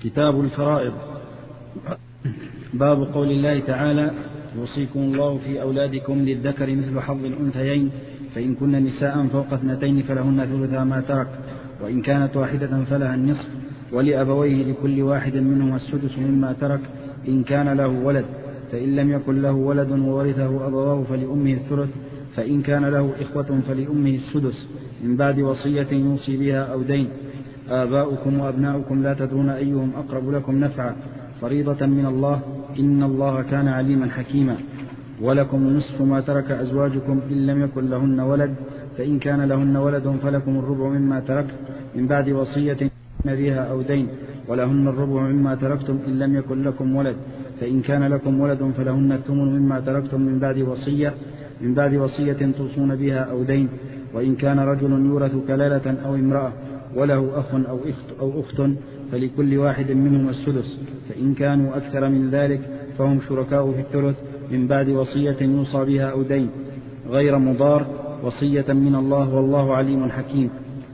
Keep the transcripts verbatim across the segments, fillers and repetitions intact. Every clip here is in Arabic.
كتاب الفرائض. باب قول الله تعالى: يوصيكم الله في أولادكم للذكر مثل حظ الأنثيين، فإن كن نساء فوق اثنتين فلهن ثلثا ما ترك، وإن كانت واحدة فلها النصف، ولأبويه لكل واحد منهما السدس مما ترك إن كان له ولد، فإن لم يكن له ولد وورثه أبواه فلأمه الثلث، فإن كان له إخوة فلأمه السدس من بعد وصية يوصي بها أو دين. آباؤكم وأبناؤكم لا تدرون أيهم أقرب لكم نفعا، فريضة من الله، إن الله كان عليما حكيما. ولكم نصف ما ترك أزواجكم إن لم يكن لهن ولد، فإن كان لهن ولد فلكم الربع مما تركت من بعد وصية بها أو دين، ولهن الربع مما تركتم إن لم يكن لكم ولد، فإن كان لكم ولد فلهن الثمن مما تركتم من بعد وصية من بعد وصية توصون بها أو دين. وإن كان رجل يورث كلالة أو امرأة وله أخ أو أخت, أو أخت فلكل واحد منهما السدس، فإن كانوا أكثر من ذلك فهم شركاء في الثلث من بعد وصية يوصى بها أو دين غير مضار، وصية من الله، والله عليم حكيم.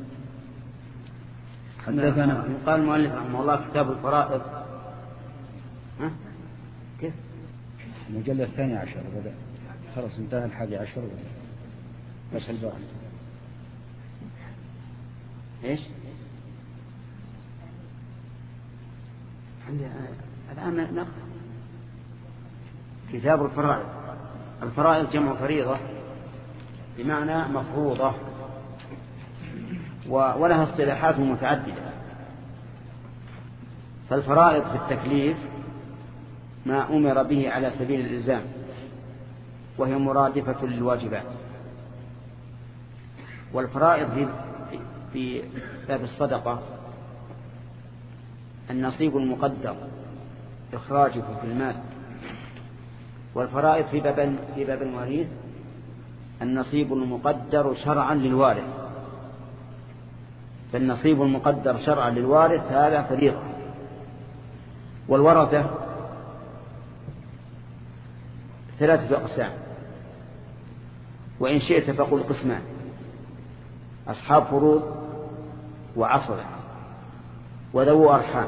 حدثنا قال المؤلف رحمه الله: كتاب الفرائض. ها؟ كيف؟ المجلد الثاني عشر بدأ، خلاص انتهى الحادي عشر بس الباقي. ايش؟ الآن نقرأ كتاب الفرائض. الفرائض جمع فريضة بمعنى مفروضة، ولها اصطلاحات متعددة. فالفرائض في التكليف ما أمر به على سبيل الإلزام، وهي مرادفة للواجبات. والفرائض في في باب الصدقة النصيب المقدر إخراجه في المال. والفرائض في باب في باب المواريث النصيب المقدر شرعا للوارث. فالنصيب المقدر شرعا للوارث هذا فريضة. والورثة ثلاثة أقسام، وإن شئت فقل قسمان: أصحاب فروض وعصبة وذو أرحام.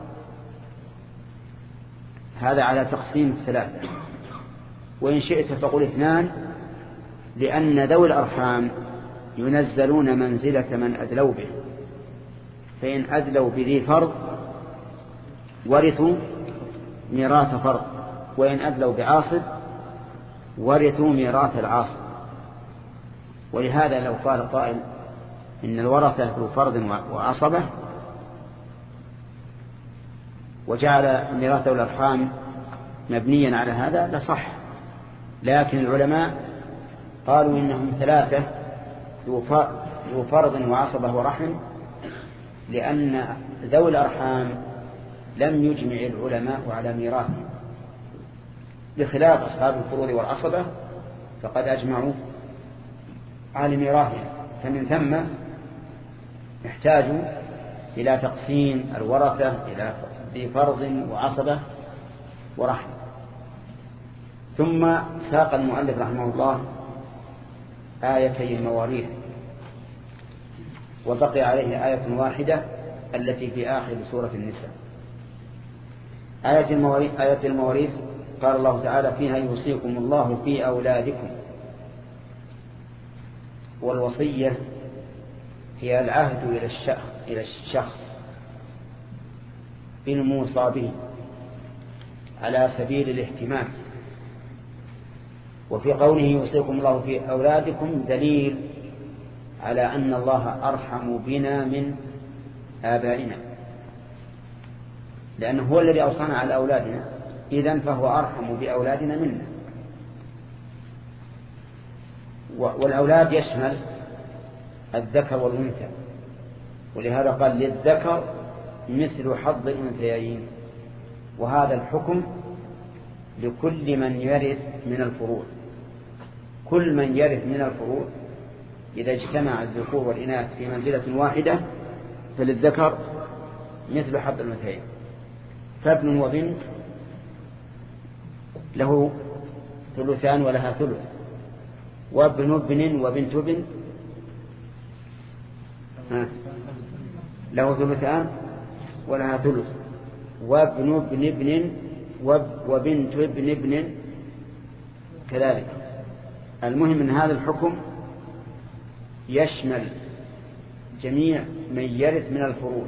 هذا على تقسيم ثلاثة. وإن شئت فقل اثنان، لأن ذوي الأرحام ينزلون منزلة من أدلوا به، فإن أدلوا بذي فرض ورثوا ميراث فرض، وإن أدلوا بعاصب ورثوا ميراث العاصب. ولهذا لو قال قائل إن الورثة ذو فرض وعصبة وجعل ميراث ذوي الأرحام مبنيا على هذا لصح، لكن العلماء قالوا إنهم ثلاثة: ذو فرض وعصبة ورحم، لأن ذوي الأرحام لم يجمع العلماء على ميراثهم، بخلاف أصحاب الفروض والعصبة فقد أجمعوا على ميراثهم. فمن ثم يحتاجوا إلى تقسيم الورثة إلى ذي فرض وعصبة ورحم. ثم ساق المؤلف رحمه الله آيتي المواريث، وبقي عليه آية واحدة التي في آخر سورة النساء. آية المواريث, آية المواريث قال الله تعالى فيها: يوصيكم الله في أولادكم. والوصية هي العهد إلى الشخص, إلى الشخص بالموصى به على سبيل الاهتمام. وفي قوله يوصيكم الله في أولادكم دليل على أن الله أرحم بنا من آبائنا، لأنه هو الذي أوصانا على أولادنا، إذن فهو أرحم بأولادنا منا. والأولاد يشمل الذكر والأنثى، ولهذا قال: للذكر مثل حظ الأنثيين. وهذا الحكم لكل من يرث من الفروض. كل من يرث من الفروض إذا اجتمع الذكور والإناث في منزلة واحدة فللذكر مثل حظ الأنثيين. فابن وبنت له ثلثان ولها ثلث، وابن ابن وبنت ابن له ثلثان ولها ثلث. وابن ابن ابن وبنت ابن ابن كذلك. المهم أن هذا الحكم يشمل جميع من يرث من الفروع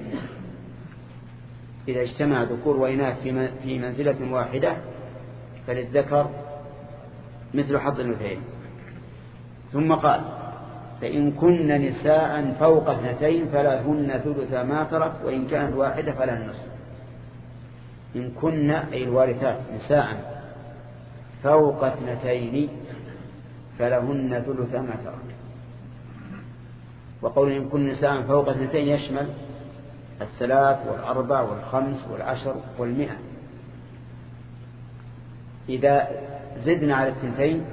إذا اجتمع ذكور وإناث في منزلة واحدة فللذكر مثل حظ الأنثيين. ثم قال فإن كن نساء فوق اثنتين فلهن ثلث ما ترك وإن كانت واحدة فلها النصف. إن كن أي الوارثات نساء فوق اثنتين فلهن ثلث ما ترك. وقول إن كن نساء فوق اثنتين يشمل الثلاث والأربع والخمس والعشر والمئة. إذا زدنا على الثنتين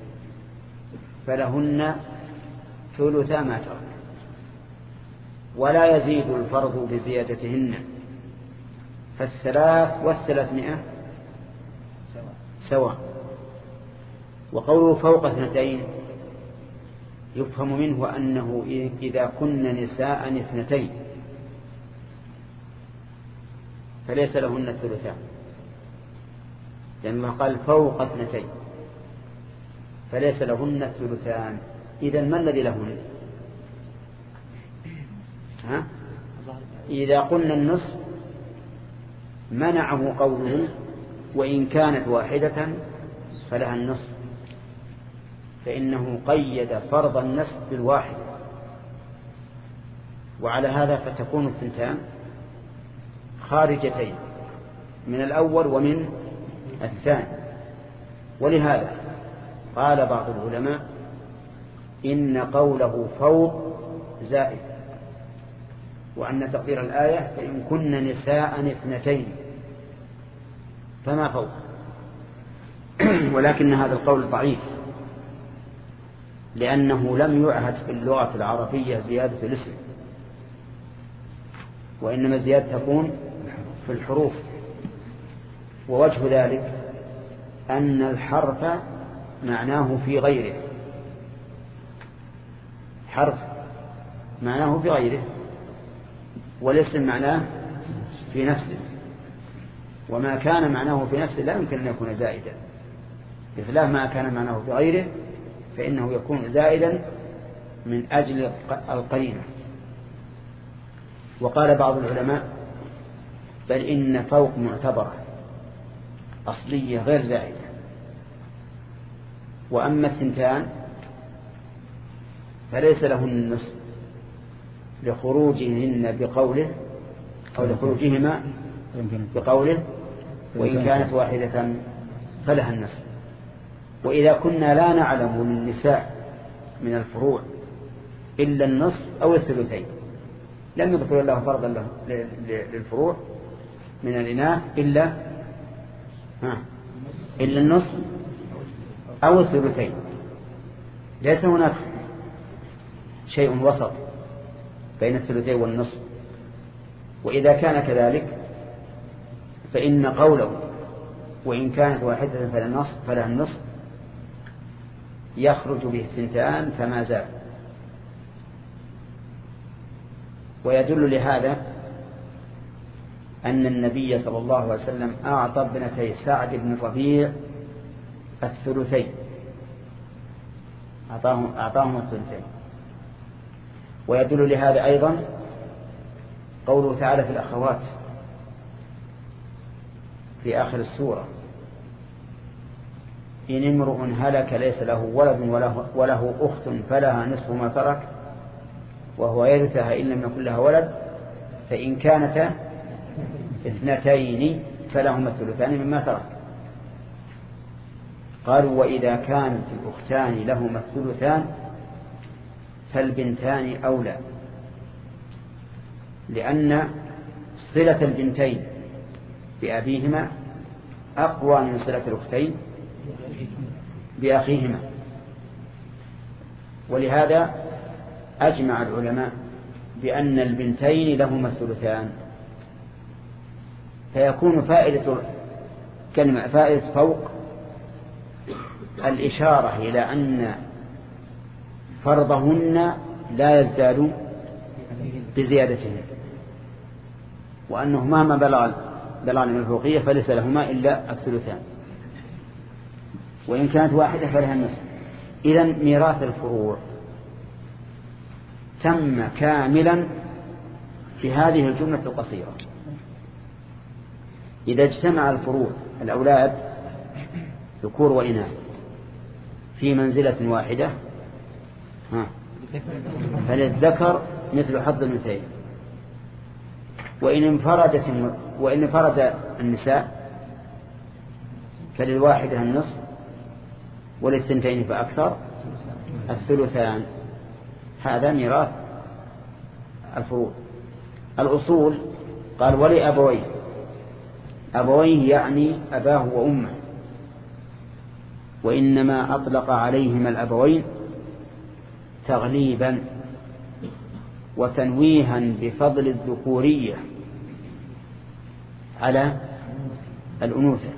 فلهن ثلث ما ترك ولا يزيد الفرض بزيادتهن، فالثلاث والثلاثمائة سواء. وقوله فوق اثنتين يفهم منه أنه إذا كن نساء اثنتين فليس لهن الثلثان، لما قال فوق اثنتين فليس لهن الثلثان. إذن ما الذي لهن؟ ها؟ إذا قلنا النصف منعه قوله وإن كانت واحدة فلها النصف، فإنه قيد فرض النصف بالواحد، وعلى هذا فتكون الثنتان خارجتين من الأول ومن الثاني. ولهذا قال بعض العلماء إن قوله فوق زائد، وأن تقدير الآية فإن كن نساء اثنتين فما فوق. ولكن هذا القول ضعيف، لأنه لم يعهد في اللغة العربية زيادة الاسم، وإنما الزيادة تكون في الحروف. ووجه ذلك أن الحرف معناه في غيره، حرف معناه في غيره، والاسم معناه في نفسه، وما كان معناه في نفسه لا يمكن أن يكون زائدا، بخلاف ما كان معناه في غيره فإنه يكون زائدا من أجل القرينة. وقال بعض العلماء بل إن فوق معتبرة أصلية غير زائدة. وأما الثنتان فليس لهن النصف لخروجهن بقوله أو لخروجهما بقوله وإن كانت واحدة فلها النصف. وإذا كنا لا نعلم من النساء من الفروع إلا النصف أو الثلثين لم يذكر الله فرضا للفروع من الإناث إلا ها إلا النصف أو الثلثين، ليس هناك شيء وسط بين الثلثين والنصف. وإذا كان كذلك فإن قوله وإن كانت واحدة فلها النصف يخرج به الثنتان فما زال. ويدل لهذا أن النبي صلى الله عليه وسلم أعطى ابنتي سعد بن الربيع الثلثين، أعطاهم, أعطاهم الثلثين. ويدل لهذا أيضا قوله تعالى في الأخوات في آخر السورة إن امرؤ هلك ليس له ولد وله, وله أخت فلها نصف ما ترك وهو يرثها إن لم يكن لها ولد فإن كانتا اثنتين فلهما الثلثان مما ترك. قالوا وإذا كانت الأختان لهما الثلثان فالبنتان أولى، لأن صلة البنتين بأبيهما أقوى من صلة الأختين بأخيهما. ولهذا أجمع العلماء بأن البنتين لهما الثلثان، فيكون فائدة كلمة فائدة فوق الإشارة إلى أن فرضهن لا يزداد بزيادتهن، وأنه مهما بلغ ضلال من الفوقية فليس لهما إلا الثلثان، وإن كانت واحدة فلها النصف. إذن ميراث الفروع تم كاملا في هذه الجملة القصيرة. إذا اجتمع الفروع الأولاد ذكور وإناث في منزلة واحدة فللذكر مثل حظ الأنثيين، وإن انفردت وإن انفرد النساء فللواحدة النصف وللثنتين فأكثر الثلثان. هذا ميراث الفروع. الأصول قال ولأبويه، أبويه يعني أباه وأمه، وإنما أطلق عليهما الأبوين تغليبا وتنويها بفضل الذكورية على الأنوثة،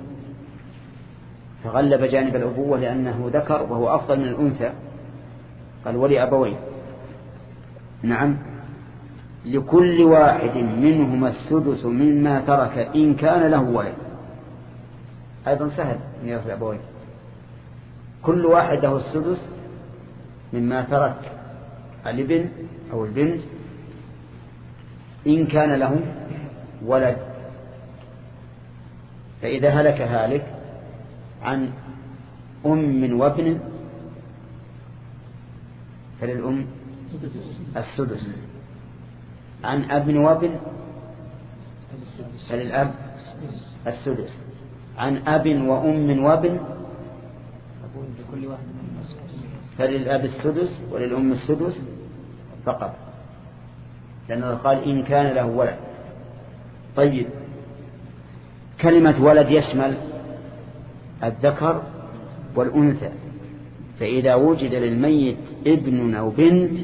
فغلب جانب الأبوة لأنه ذكر وهو أفضل من الأنثى. قال ولأبويه، نعم، لكل واحد منهما السدس مما ترك إن كان له ولد. أيضا سهل ميراث الأبوين، كل واحد له السدس مما ترك الابن أو البنت إن كان له ولد. فإذا هلك هالك عن أم وابن فللأم السدس، عن أب وابن فللأب السدس، عن أب وأم وابن فللأب السدس وللأم السدس فقط، لأنه قال إن كان له ولد. طيب، كلمة ولد يشمل الذكر والأنثى، فإذا وجد للميت ابن أو بنت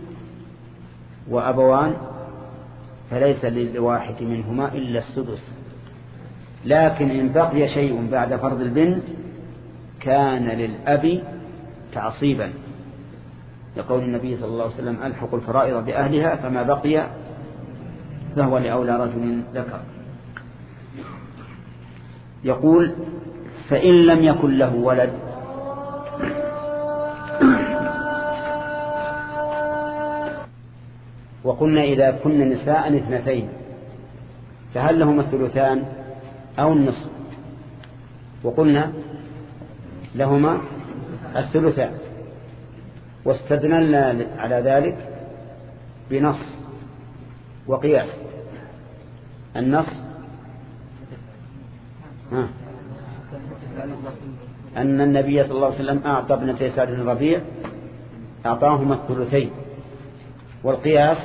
وأبوان فليس للواحد منهما إلا السدس، لكن إن بقي شيء بعد فرض البنت كان للأب تعصيبا، لقول النبي صلى الله عليه وسلم ألحق الفرائض بأهلها فما بقي فهو لأولى رجل ذكر. يقول فإن لم يكن له ولد وقلنا إذا كن نساء اثنتين فهل لهما الثلثان أو النصف؟ وقلنا لهما الثلثان، واستدللنا على ذلك بنص وقياس. النص ها أن النبي صلى الله عليه وسلم أعطى ابنتي سعد بن ربيع أعطاهما الثلثين، والقياس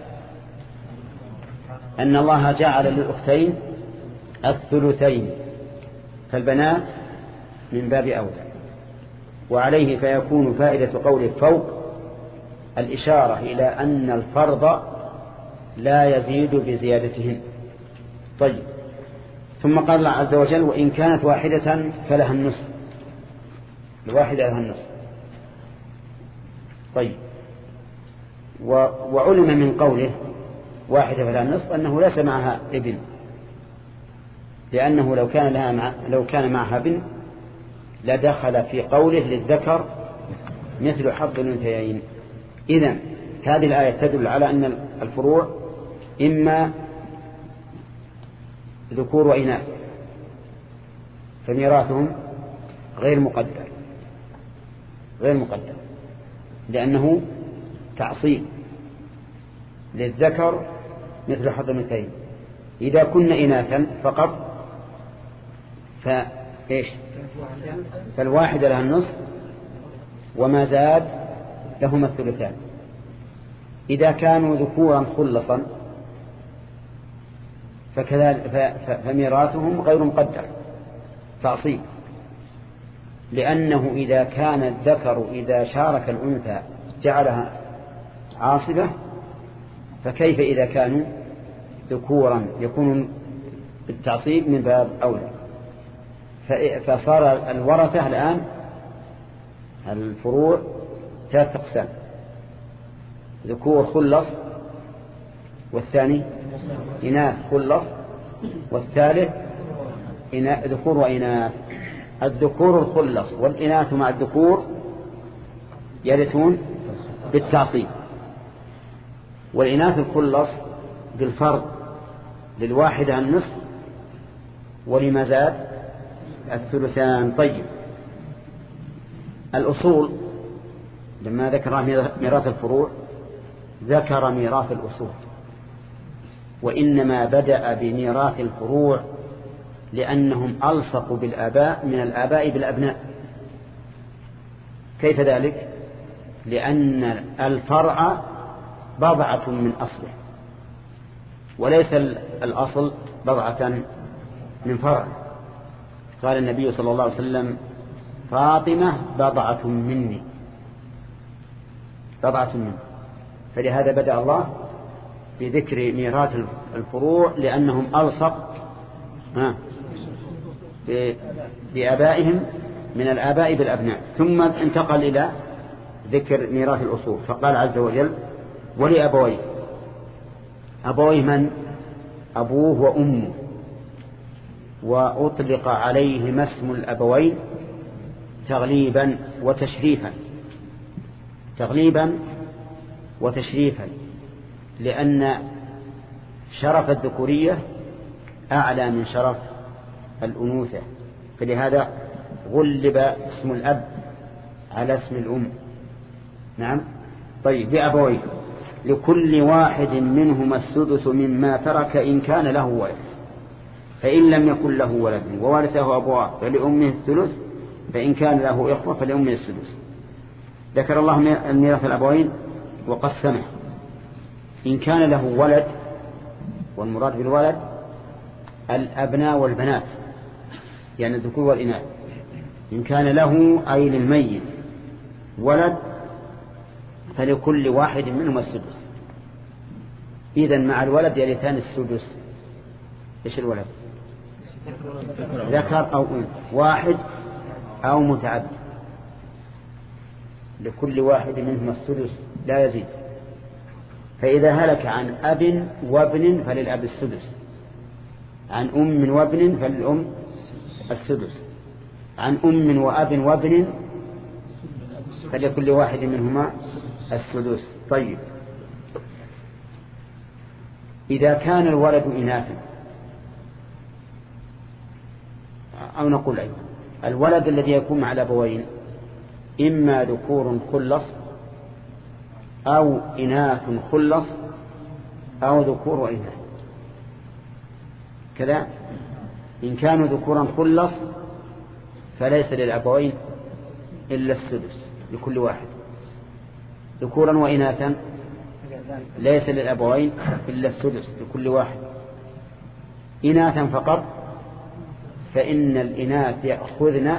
أن الله جعل للأختين الثلثين، فالبنات من باب أولى. وعليه فيكون فائدة قوله فوق الإشارة إلى أن الفرض لا يزيد بزيادتهن. طيب، ثم قال الله عز وجل وإن كانت واحدة فلها النصف، الواحدة لها النصف. طيب، وعلم من قوله واحدة فلها النصف أنه ليس معها ابن، لأنه لو كان لها مع لو كان معها ابن لدخل في قوله للذكر مثل حظ الأنثيين. إذن هذه الآية تدل على أن الفروع إما ذكور وإناث فميراثهم غير مقدر غير مقدر لأنه تعصيب للذكر مثل حظ الأنثيين. إذا كن إناثا فقط فإيش فالواحدة لها النصف وما زاد لهما الثلثان. إذا كانوا ذكورا خلصا فكذلك فميراثهم غير مقدر تعصيب، لأنه إذا كان الذكر إذا شارك الأنثى جعلها عاصبة فكيف إذا كانوا ذكورا يكون بالتعصيب من باب أولى. فصار الورثة الآن الفروع ثلاث أقسام: ذكور خلص، والثاني إناث خلص، والثالث ذكور وإناث. الذكور الخلص والإناث مع الذكور يرثون بالتعصيب، والإناث الخلص بالفرض للواحدة النصف ولما زاد الثلثان. طيب الأصول لما ذكر ميراث الفروع ذكر ميراث الأصول، وإنما بدأ بميراث الفروع لأنهم ألصقوا بالآباء من الآباء بالأبناء. كيف ذلك؟ لأن الفرع بضعة من أصله، وليس الأصل بضعة من فرع. قال النبي صلى الله عليه وسلم فاطمة بضعة مني، بضعة مني. فلهذا بدأ الله بذكر ميراث الفروع لأنهم ألصق بآبائهم من الآباء بالأبناء، ثم انتقل إلى ذكر ميراث الأصول فقال عز وجل ولأبويه. أبويه من؟ أبوه وأمه، وأطلق عليهما اسم الأبوين تغليبا وتشريفا، تغليبا وتشريفا، لأن شرف الذكورية أعلى من شرف الأنوثة، فلهذا غلب اسم الأب على اسم الأم. نعم. طيب بأبويه لكل واحد منهما السدس مما ترك إن كان له ولد، فإن لم يكن له ولد وورثه أبواه فلأمه الثلث، فإن كان له إخوة فلأمه السدس. ذكر الله ميراث الأبوين وقسمه. إن كان له ولد، والمراد بالولد الأبناء والبنات، يعني الذكور والإناث. إن كان له أي للميت ولد فلكل واحد منهم السدس. إذن مع الولد يرثان السدس. إيش الولد؟ ذكر أو أنثى، واحد أو متعدد، لكل واحد منهم السدس لا يزيد. فإذا هلك عن أب وابن فللأب السدس، عن أم وابن فللأم السدس، عن أم وأب وابن فلكل واحد منهما السدس. طيب إذا كان الولد إناثا، أو نقول أيضا الولد الذي يكون مع الأبوين إما ذكور خلص أو إناث خلص أو ذكور وإناث كذا. إن كانوا ذكورا خلص فليس للأبوين إلا السدس لكل واحد، ذكورا وإناثا ليس للأبوين إلا السدس لكل واحد. إناثا فقط فإن الإناث يأخذن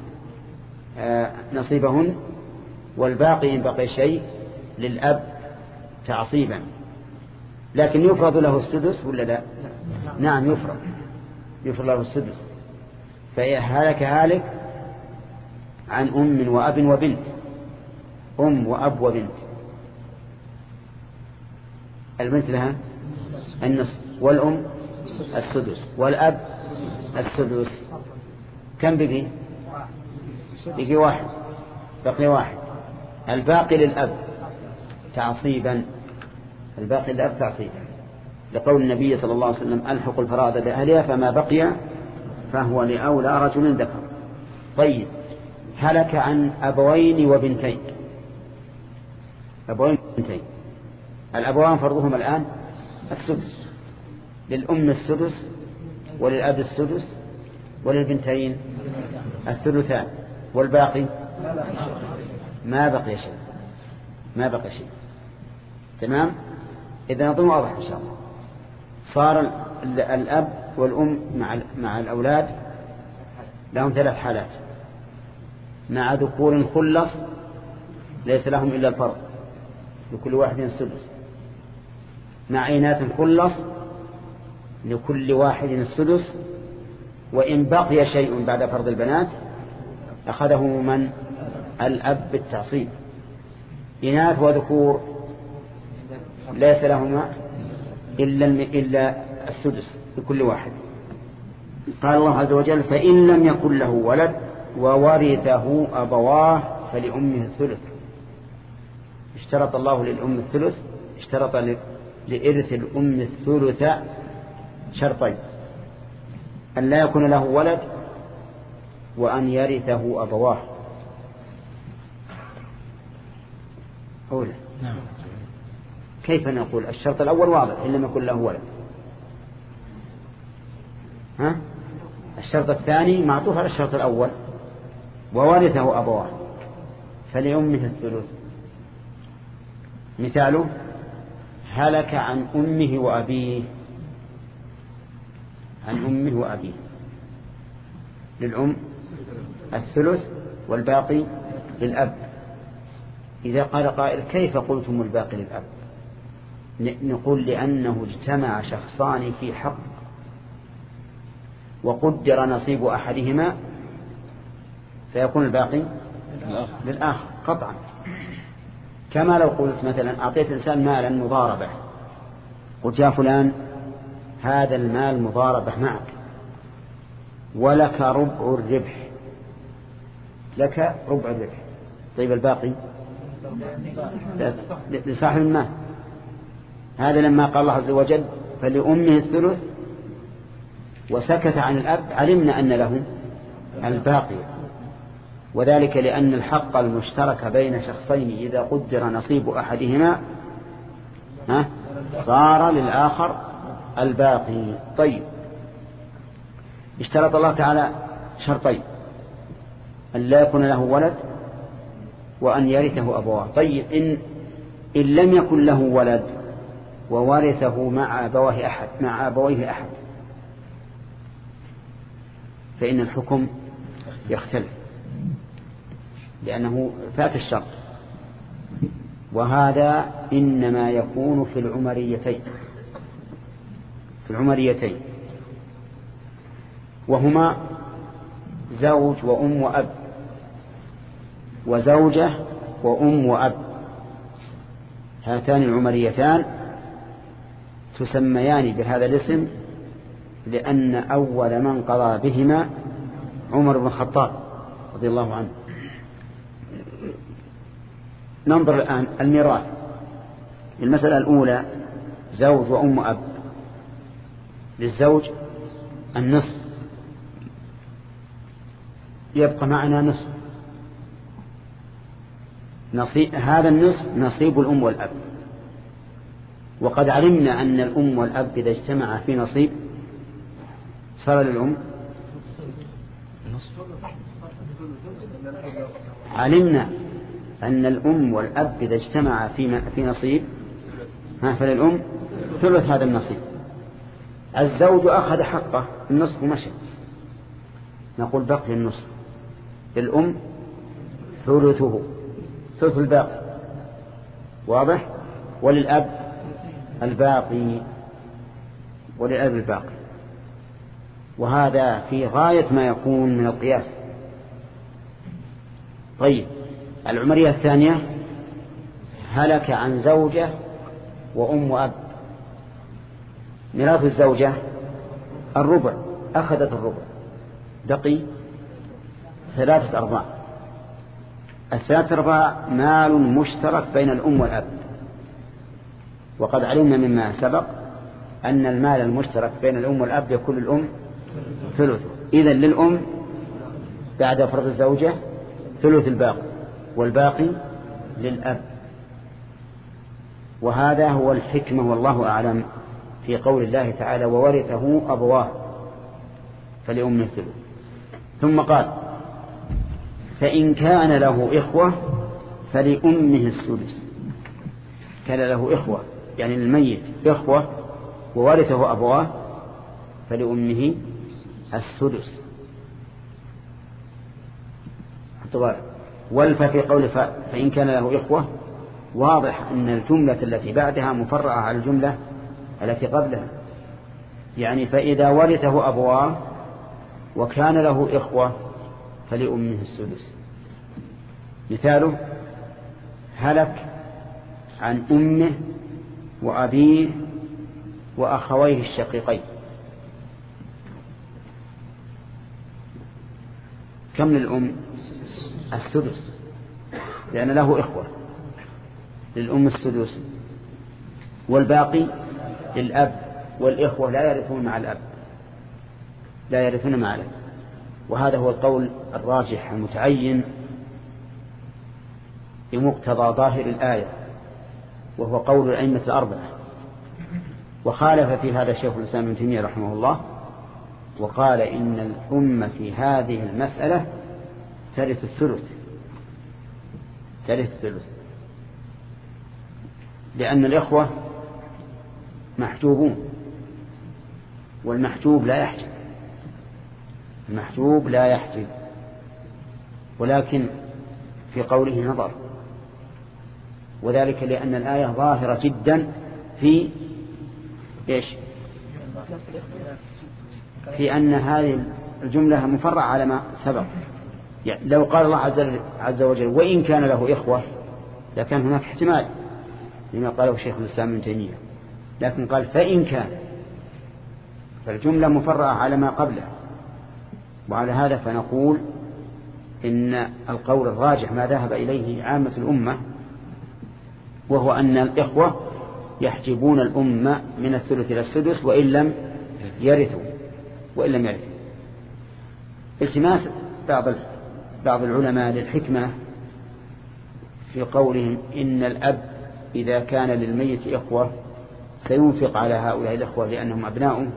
نصيبهن، والباقي إن بقي شيء للأب تعصيبا. لكن يفرض له السدس ولا لا؟ نعم يفرض، يفرض له السدس. فهلك هالك عن أم وأب وبنت، أم وأب وبنت، البنت لها النصف والأم السدس والأب السدس. كم بقي؟ بقي واحد، بقي واحد. الباقي للأب تعصيبا، الباقي للأب تعصيبا، لقول النبي صلى الله عليه وسلم ألحق الفرائض بأهلها فما بقي فهو لأولى رجل ذكر. طيب هلك عن أبوين وبنتين، أبوين وبنتين، الأبوان فرضهم الآن السدس، للأم السدس وللأب السدس وللبنتين الثلثان، والباقي ما بقي شيء، ما بقي شيء. تمام. إذا نظم واضح إن شاء الله. صار الأب والأم مع مع الأولاد لهم ثلاث حالات: مع ذكور خلص ليس لهم إلا الفرض لكل واحد السدس، مع إناث خلص لكل واحد السدس، وإن بقي شيء بعد فرض البنات أخذه من الأب بالتعصيب. إناث وذكور ليس لهما إلا إلا السدس لكل واحد. قال الله عز وجل فإن لم يكن له ولد وورثه أبواه فلأمه الثلث. اشترط الله للأم الثلث، اشترط لإرث الأم الثلث شرطين: أن لا يكون له ولد وأن يرثه أبواه. أولا نعم. كيف نقول الشرط الأول واضح إن لم يكن له ولد، ها؟ الشرط الثاني معطوف على الشرط الأول وورثه أبواه فلأمه الثلث. مثاله: هلك عن أمه وأبيه، عن أمه وأبيه للأم الثلث والباقي للأب. إذا قال قائل: كيف قلتم الباقي للأب؟ نقول: لأنه اجتمع شخصان في حق وقدر نصيب أحدهما فيكون الباقي للآخر قطعا. كما لو قلت مثلا أعطيت إنسان مالا مضاربة، قلت: يا فلان هذا المال مضاربة معك ولك ربع الربح، لك ربع الربح. طيب الباقي لصاحب المال. هذا لما قال الله عز وجل فلأمه الثلث وسكت عن الأب علمنا أن له الباقي، وذلك لأن الحق المشترك بين شخصين إذا قدر نصيب أحدهما صار للآخر الباقي. طيب، اشترط الله تعالى شرطين: أن لا يكون له ولد وأن يرثه أبواه. طيب، إن, إن لم يكن له ولد وورثه مع أبويه أحد مع أبويه أحد فإن الحكم يختلف لأنه فات الشرط، وهذا إنما يكون في العمريتين في العمريتين وهما زوج وأم وأب، وزوجة وأم وأب. هاتان العمريتان تسميان بهذا الاسم لأن أول من قضى بهما عمر بن الخطاب رضي الله عنه. ننظر الآن الميراث. المسألة الأولى زوج وأم وأب. للزوج النصف، يبقى معنا نصف نصيب، هذا النصف نصيب الأم والأب. وقد علمنا أن الأم والأب إذا اجتمعا في نصيب صار للأم. علمنا أن الأم والأب إذا اجتمعا في في نصيب فللأم ثلث هذا النصيب. الزوج أخذ حقه النصف ومشى، نقول بقي النصف، الأم ثلثه ثلث الباقي، واضح؟ وللأب الباقي وللأب الباقي. وهذا في غاية ما يكون من القياس. طيب، العمرية الثانية هلك عن زوجة وأم وأب. ميراث الزوجة الربع، أخذت الربع، بقي ثلاثة أرباع. الثلاثة أرباع مال مشترك بين الأم والأب، وقد علمنا مما سبق أن المال المشترك بين الأم والأب يكون الأم ثلثه. إذن للأم بعد فرض الزوجة ثلث الباقي، والباقي للأب. وهذا هو الحكمة والله أعلم في قول الله تعالى وورثه أبواه فلأمه الثلث. ثم قال فإن كان له إخوة فلأمه السدس. كان له إخوة يعني للميت إخوة وورثه أبواه فلأمه السدس. والفا في قول فإن كان له إخوة واضح أن الجملة التي بعدها مفرعة على الجملة التي قبلها، يعني فإذا ورثه أبواه وكان له إخوة فلأمه السدس. مثاله هلك عن أمه وأبيه وأخويه الشقيقين كم للأم؟ السدس، لأن له إخوة، للأم السدس، والباقي للأب، والإخوة لا يرثون مع الأب، لا يرثون مع الأب. وهذا هو القول الراجح المتعين بمقتضى ظاهر الآية، وهو قول الأئمة الأربعة. وخالف في هذا شيخ الإسلام ابن تيمية رحمه الله، وقال إن الأمة في هذه المسألة ترث الثلث، ترث الثلث، لأن الإخوة محجوبون، والمحجوب لا يحجب، المحجوب لا يحجب. ولكن في قوله نظر، وذلك لأن الآية ظاهرة جدا في إيش؟ في أن هذه الجملة مفرعة على ما سبق. يعني لو قال الله عز وجل وإن كان له إخوة لكان هناك احتمال لما قاله شيخ الإسلام ابن تيمية، لكن قال فإن كان، فالجملة مفرعة على ما قبله. وعلى هذا فنقول إن القول الراجح ما ذهب إليه عامة الأمة، وهو أن الإخوة يحجبون الأمة من الثلث إلى السدس وإن لم يرثوا، وإن لم يرثوا. التماس بعض بعض العلماء للحكمة في قولهم إن الأب إذا كان للميت إخوة سينفق على هؤلاء الإخوة لأنهم أبناؤه،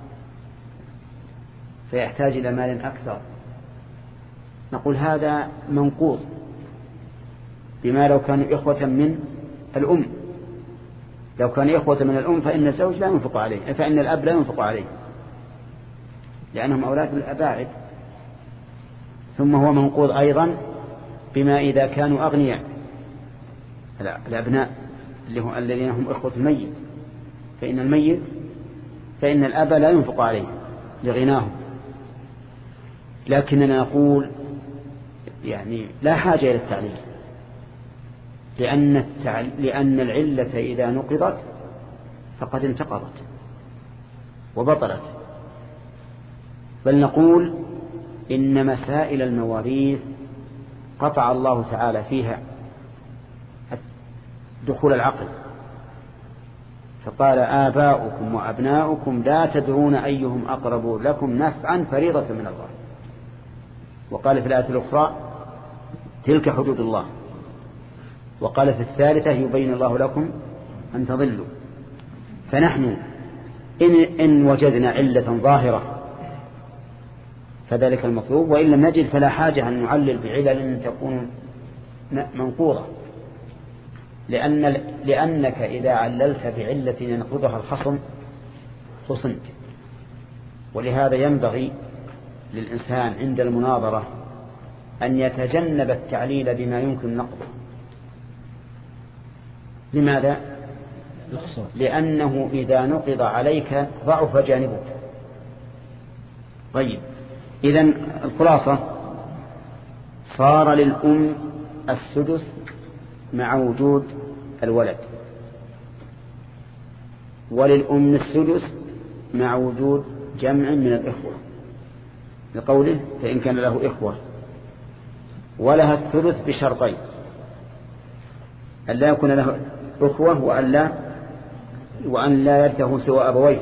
فيحتاج إلى مال أكثر. نقول هذا منقوص بما لو كانوا إخوة من الأم. لو كان إخوة من الأم فإن الزوج لا ينفق عليه، فإن الأب لا ينفق عليه لأنهم أولاد الأباعد. ثم هو منقوض أيضا بما إذا كانوا أغنياء الأبناء الذين هم إخوة الميت، فإن الميت فإن الأب لا ينفق عليه لغناهم. لكننا نقول يعني لا حاجة إلى التعليل، لأن, التعل... لأن العلة إذا نقضت فقد انتقضت وبطلت. بل نقول إن مسائل المواريث قطع الله تعالى فيها دخول العقل، فقال آباؤكم وأبناؤكم لا تدرون أيهم أقرب لكم نفعا فريضة من الله. وقال في الآية الأخرى تلك حدود الله. وقال في الثالثة يبين الله لكم أن تضلوا. فنحن إن, إن وجدنا علة ظاهرة فذلك المطلوب، وإن لم نجد فلا حاجة أن نعلل بعلل تكون منقوضة، لأن لأنك إذا عللت بعلة ينقضها الخصم خصمت. ولهذا ينبغي للإنسان عند المناظرة أن يتجنب التعليل بما يمكن نقضه. لماذا؟ لأنه إذا نقض عليك ضعف جانبك. طيب، إذن الخلاصة صار للأم السدس مع وجود الولد، وللأم السدس مع وجود جمع من الإخوة، لقوله فإن كان له إخوة. ولها الثلث بشرطين: أن لا يكون له إخوة، وأن لا وأن لا يرثه سوى أبويه.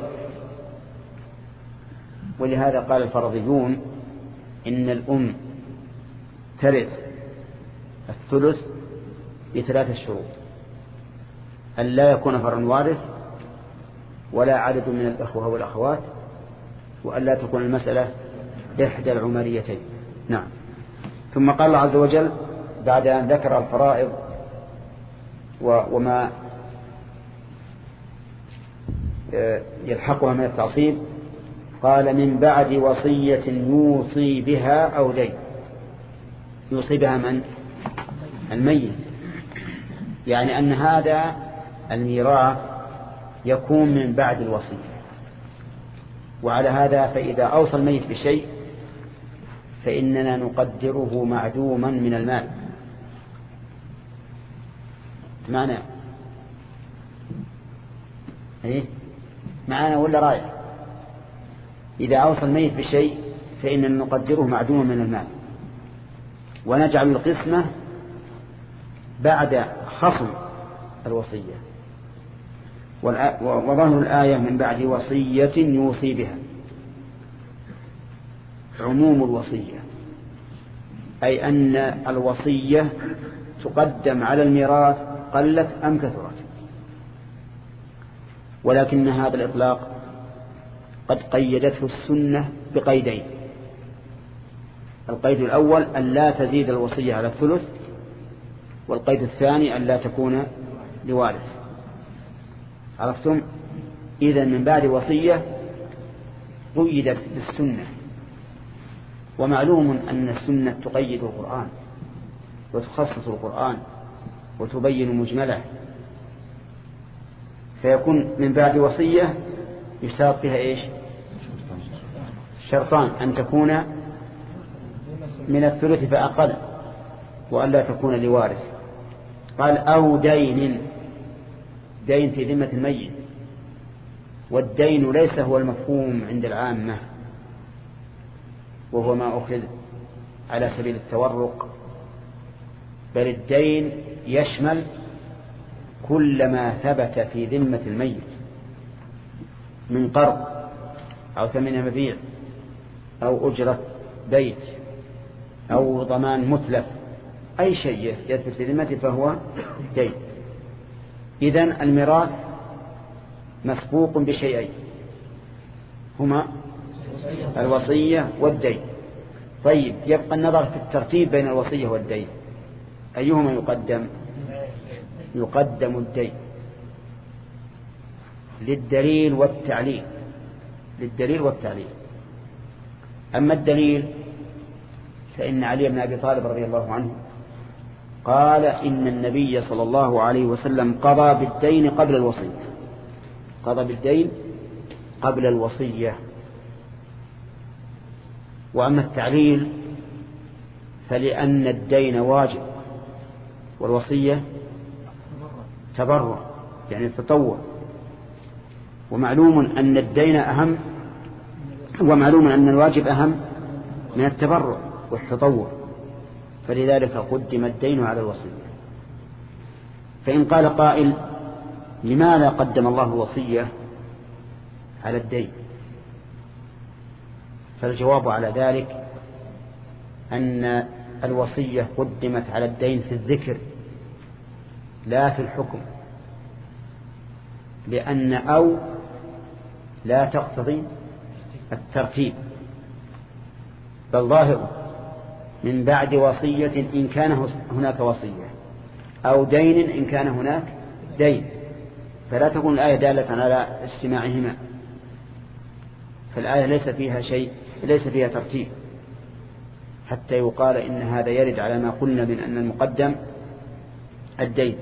ولهذا قال الفرضيون إن الأم ترث الثلث بثلاثة شروط: أن لا يكون فرع وارث، ولا عدد من الأخوة والأخوات، وأن لا تكون المسألة إحدى العمريتين. نعم. ثم قال الله عز وجل بعد أن ذكر الفرائض وما يلحقها من التعصيب، قال من بعد وصية يوصي بها أو دين. يوصي بها من؟ الميت. يعني أن هذا الميراث يكون من بعد الوصية. وعلى هذا فإذا أوصى الميت بشيء فإننا نقدره معدوما من المال. معنا إيه؟ معنا ولا رايح؟ إذا أوصى الميت بشيء فإننا نقدره معدوما من المال. ونجعل القسمة بعد خصم الوصية. وظهر الآية من بعد وصية يوصي بها عموم الوصية، أي أن الوصية تقدم على الميراث قلت أم كثرت. ولكن هذا الإطلاق قد قيدته السنة بقيدين: القيد الأول أن لا تزيد الوصية على الثلث، والقيد الثاني أن لا تكون لوارث. عرفتم؟ إذن من بعد وصية قيدت بالسنة، ومعلوم أن السنة تقيد القرآن وتخصص القرآن وتبين مجمله، فيكون من بعد وصية يشترط فيها إيش؟ شرطان: أن تكون من الثلث فأقل، وأن لا تكون لوارث. قال أو دين، دين في ذمة الميت، والدين ليس هو المفهوم عند العامة، وهو ما أخذ على سبيل التورق، بل الدين يشمل كل ما ثبت في ذمة الميت من قرض أو ثمن مبيع أو أجرة بيت أو ضمان متلف، أي شيء يثبت في ذمته فهو دين. إذن الميراث مسبوق بشيئين هما الوصية والدين. طيب، يبقى النظر في الترتيب بين الوصية والدين، أيهما يقدم؟ يقدم الدين للدليل والتعليل، للدليل والتعليل. أما الدليل فإن علي بن أبي طالب رضي الله عنه قال إن النبي صلى الله عليه وسلم قضى بالدين قبل الوصية، قضى بالدين قبل الوصية. وأما التعليل فلأن الدين واجب والوصية تبرع، يعني التطوع، ومعلوم أن الدين أهم، ومعلوم أن الواجب أهم من التبرع والتطوع، فلذلك قدم الدين على الوصية. فإن قال قائل: لماذا قدم الله الوصية على الدين؟ فالجواب على ذلك أن الوصية قدمت على الدين في الذكر لا في الحكم، لأن أو لا تقتضي الترتيب، بل ظاهر من بعد وصية إن كان هناك وصية، أو دين إن كان هناك دين، فلا تكون الآية دالة على اجتماعهما، فالآية ليس فيها شيء، ليس فيها ترتيب حتى يقال إن هذا يرد على ما قلنا من أن المقدم الدين،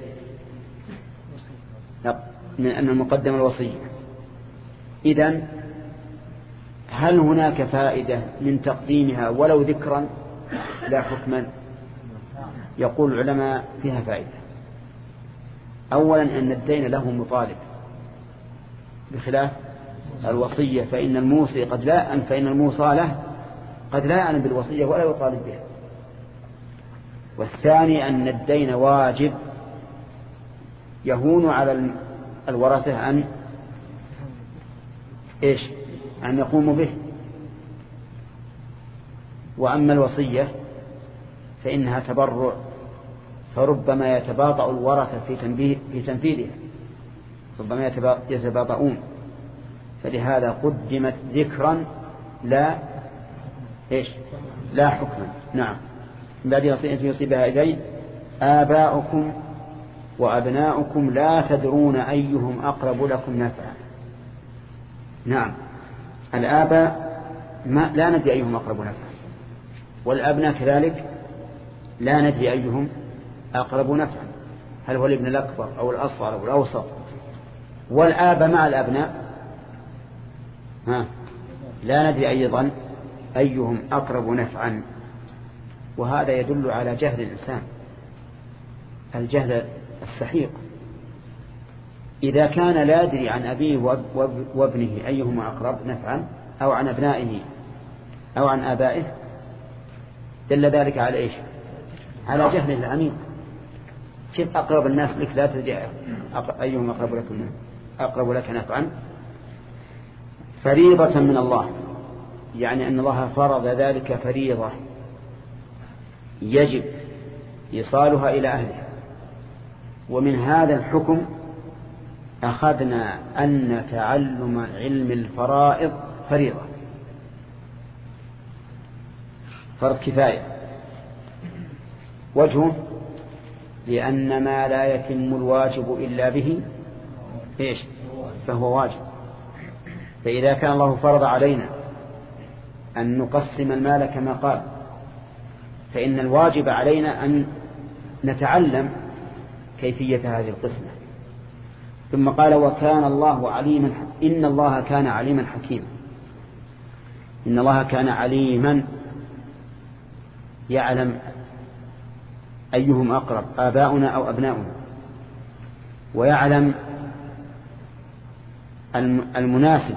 من أن المقدم الوصية. إذن هل هناك فائدة من تقديمها ولو ذكرا لا حكما؟ يقول العلماء فيها فائدة. أولا أن الدين له مطالب بخلاف الوصية، فإن الموصي قد لا أن فإن الموصى له قد لا يعلم بالوصية ولا يطالب بها. والثاني أن الدين واجب يهون على الورثة أن إيش أن يقوموا به. وأما الوصية فإنها تبرع، فربما يتباطأ الورثة في في تنفيذها، ربما يتباطؤون، فلهذا قدمت ذكرا لا إيش لا حكما. نعم. بعد وصية يوصي بها إليه: آباؤكم وأبناؤكم لا تدرون أيهم أقرب لكم نفعا. نعم، الآباء ما لا ندري أيهم أقرب نفعا، والأبناء كذلك لا ندري أيهم أقرب نفعا، هل هو الابن الأكبر أو الأصغر أو الأوسط. والآباء مع الأبناء ها لا ندري أيضا أيهم أقرب نفعا. وهذا يدل على جهل الإنسان، الجهل السحيق. إذا كان لا يدري عن أبيه وابنه أيهما أقرب نفعا، أو عن أبنائه أو عن آبائه، دل ذلك على إيش؟ على جهل العميق. كيف أقرب الناس لك لا تدري أيهم أقرب لك أقرب لك نفعا؟ فريضة من الله، يعني أن الله فرض ذلك فريضة يجب إيصالها إلى أهلها. ومن هذا الحكم أخذنا أن تعلم علم الفرائض فريضة، فرض كفاية. وجهه لأن ما لا يتم الواجب إلا به إيش؟ فهو واجب. فإذا كان الله فرض علينا أن نقسم المال كما قال، فإن الواجب علينا أن نتعلم كيفية هذه القسمة. ثم قال وكان الله عليما، إن الله كان عليما حكيما. إن الله كان عليما يعلم أيهم أقرب، آباؤنا أو أبناؤنا، ويعلم المناسب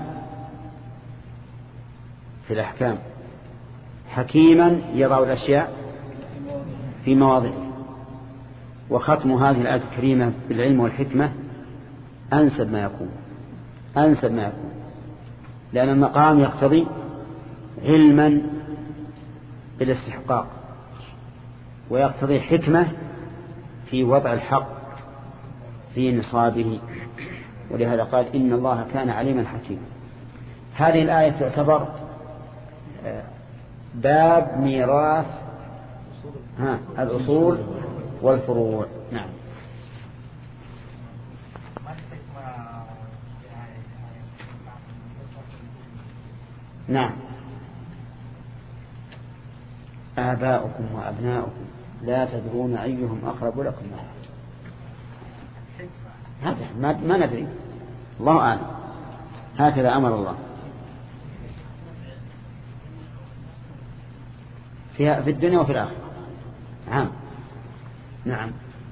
في الأحكام. حكيما يضع الأشياء في مواضعها. وختم هذه الآية الكريمة بالعلم والحكمة أنسب ما يكون، أنسب ما يكون، لأن المقام يقتضي علما بالاستحقاق، ويقتضي حكمة في وضع الحق في نصابه. ولهذا قال إن الله كان عليما حكيما. هذه الآية تعتبر باب ميراث ها الأصول والفروع. نعم. نعم. آباؤكم وأبناؤكم لا تدرون أيهم أقرب لكم نفعا. هذا ما, ما ندري، الله أعلم. هكذا أمر الله فيها في الدنيا وفي الآخرة. نعم. نعم.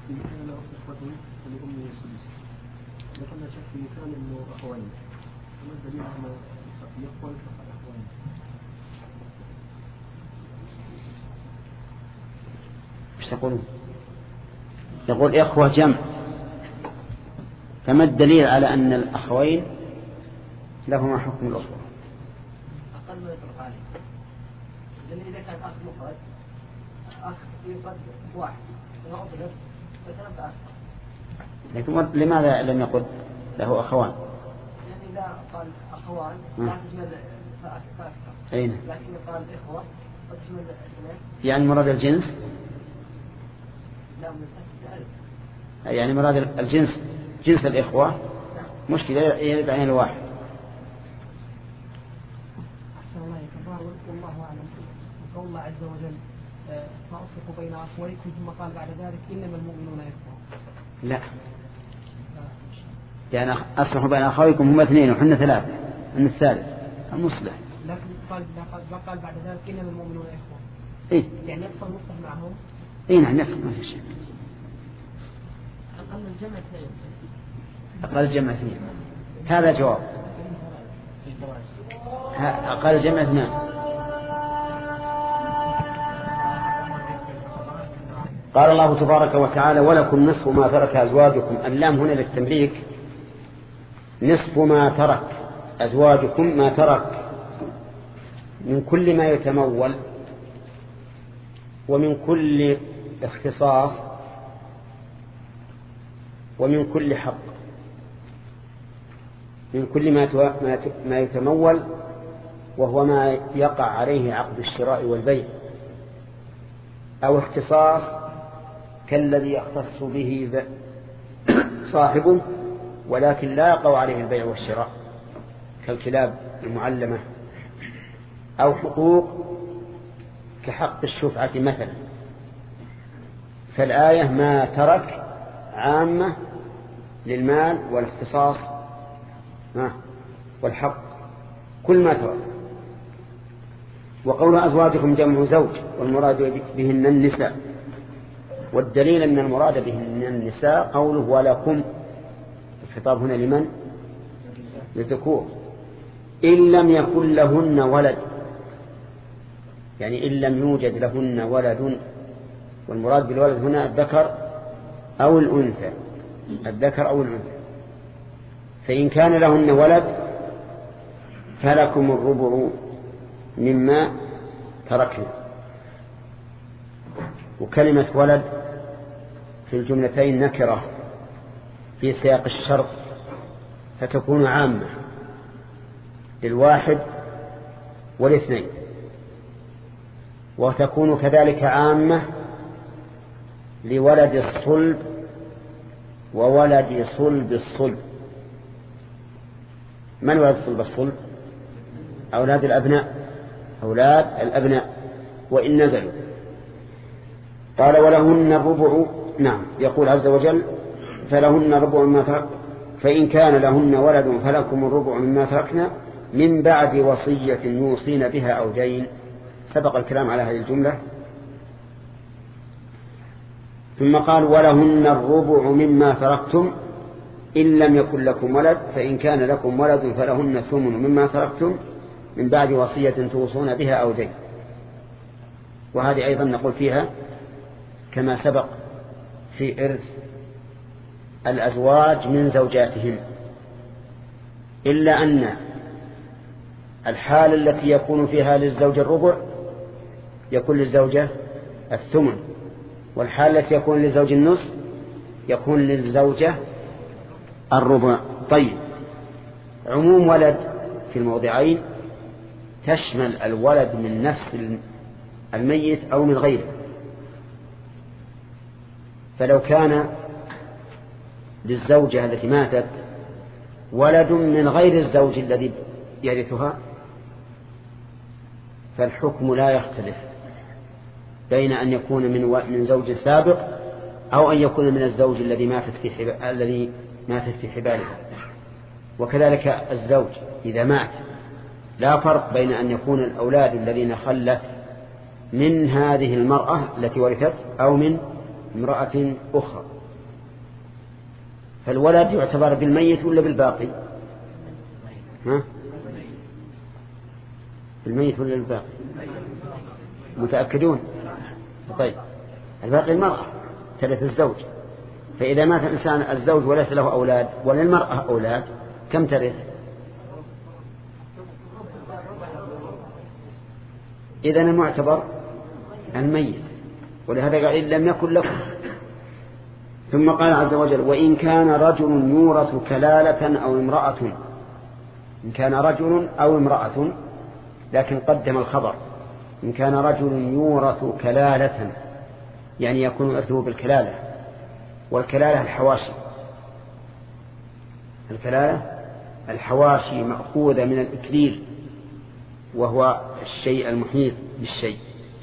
ايش تقولون؟ يقول إخوة جمع، فما الدليل على أن الأخوين لهما حكم الأخوة؟ أقل ما يطلق عليه، لأن إذا كان أخ مفرد أخ يفرد واحد وأطلق فتنفع أكثر. لكن لماذا لم يقل له أخوان؟ يعني إذا قال أخوان لا تشمل فأكثر، أين؟ لكن قال إخوة وتشمل اثنين. يعني مراد الجنس؟ لا، من الألف. يعني مراد الجنس جنس الإخوة. مشكلة يرد عن الواحد. أحسن الله يكبر والله أعلم. قول الله عز وجل فأصلحوا بين أخويكم، ثم قال بعد ذلك إنما المؤمنون إخوة. لا، يعني أصلحوا بين أخويكم هم اثنين وحنا ثلاثة، أن الثالث المصلح. لكن قال قال بعد ذلك إنما المؤمنون إخوة. إيه؟ يعني يحصل مصلح معهم. إيه نعم يحصل، ما في شيء. أقل الجمع اثنين. أقل الجمع اثنين، هذا جواب. أقل الجمع اثنين. قال الله تبارك وتعالى ولكم نصف ما ترك أزواجكم. اللام هنا للتمليك. نصف ما ترك أزواجكم، ما ترك من كل ما يتمول ومن كل اختصاص ومن كل حق، من كل ما ما يتمول وهو ما يقع عليه عقد الشراء والبيع، أو اختصاص كالذي يختص به صاحبه ولكن لا يقع عليه البيع والشراء كالكلاب المعلمة، أو حقوق كحق الشفعة مثلا. فالآية ما ترك عامة للمال والاختصاص والحق، كل ما ترك. وقول أزواجكم جمع زوج، والمراد بهن النساء، والدليل أن المراد بهن النساء قوله ولكم. الخطاب هنا لمن؟ للذكور. إن لم يكن لهن ولد، يعني إن لم يوجد لهن ولد والمراد بالولد هنا الذكر أو الأنثى، الذكر أو الأنثى. فإن كان لهن ولد فلكم الربع مما تركنا. وكلمة ولد في الجملتين نكرة في سياق الشرط، فتكون عامة للواحد والاثنين، وتكون كذلك عامة لولد الصلب وولد صلب الصلب. من ولد صلب الصلب؟ أولاد الأبناء، أولاد الأبناء وإن نزلوا. قال ولهن الربع. نعم، يقول عز وجل فلهن الربع مما ترك، فإن كان لهن ولد فلكم الربع مما تركنا من بعد وصية يوصين بها أو دين. سبق الكلام على هذه الجملة. ثم قال ولهن الربع مما تركتم إن لم يكن لكم ولد، فإن كان لكم ولد فلهن الثمن مما تركتم من بعد وصية توصون بها أو دين. وهذه أيضا نقول فيها كما سبق في إرث الأزواج من زوجاتهم، إلا أن الحالة التي يكون فيها للزوج الربع يكون للزوجة الثمن، والحالة التي يكون للزوج النصف يكون للزوجة الربع. طيب، عموم ولد في الموضعين تشمل الولد من نفس الميت أو من غيره. فلو كان للزوجة التي ماتت ولد من غير الزوج الذي يرثها فالحكم لا يختلف بين أن يكون من من زوج سابق أو أن يكون من الزوج الذي ماتت في حب... الذي ماتت في حبالها. وكذلك الزوج إذا مات لا فرق بين أن يكون الأولاد الذين خلت من هذه المرأة التي ورثت أو من امرأة أخرى. فالولد يعتبر بالميت ولا بالباقي؟ ها؟ بالميت ولا بالباقي؟ متأكدون؟ طيب، الباقي المرأة ترث الزوج. فإذا مات الإنسان الزوج وليس له أولاد وللمرأة أولاد كم ترث؟ إذن المعتبر الميت، ولهذا قال إن لم يكن لكم. ثم قال عز وجل وإن كان رجل يورث كلالة أو امرأة، إن كان رجل أو امرأة، لكن قدم الخبر إن كان رجل يورث كلالة، يعني يكون إرثه بالكلالة. والكلالة الحواشي، الكلالة الحواشي مأخوذة من الإكليل وهو الشيء المحيط بالشيء.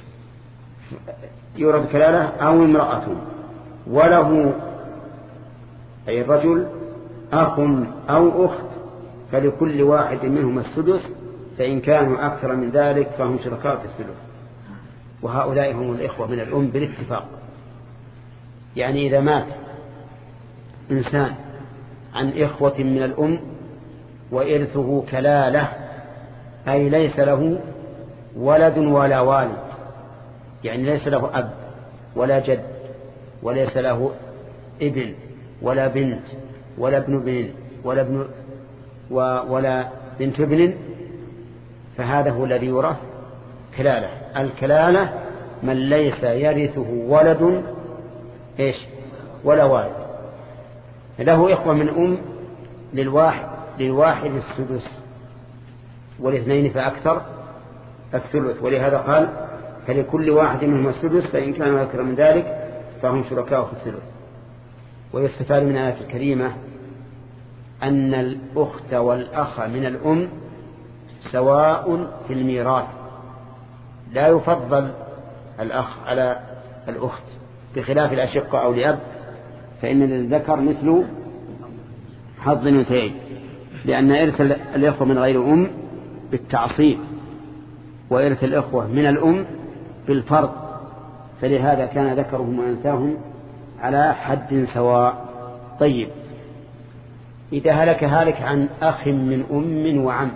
يورث كلالة أو امرأة وله أي الرجل أخ أو أخت فلكل واحد منهم السدس، فإن كانوا أكثر من ذلك فهم شركاء في السدس. وهؤلاء هم الإخوة من الأم بالاتفاق. يعني إذا مات إنسان عن إخوة من الأم وإرثه كلالة، أي ليس له ولد ولا والد، يعني ليس له أب ولا جد وليس له ابن ولا بنت ولا ابن بن ولا ابن ولا بنت ابن، فهذا هو الذي يورث كلالة. الكلالة من ليس يرثه ولد إيش ولا والد، له إخوة من أم للواحد للواحد السدس والاثنين فأكثر الثلث. ولهذا قال فلكل واحد منهم السدس، فإن كانوا أكثر من ذلك فهم شركاء في الثلث. ويستفاد من الآية الكريمة أن الأخت والأخ من الأم سواء في الميراث، لا يفضل الأخ على الأخت، بخلاف الأشقة أو لأب فإن للذكر مثل حظ الأنثيين، لأن إرث الإخوة من غير أم بالتعصيب وإرث الإخوة من الأم بالفرض، فلهذا كان ذكرهم وأنثاهم على حد سواء. طيب، إذا هلك هالك عن أخ من أم وعم،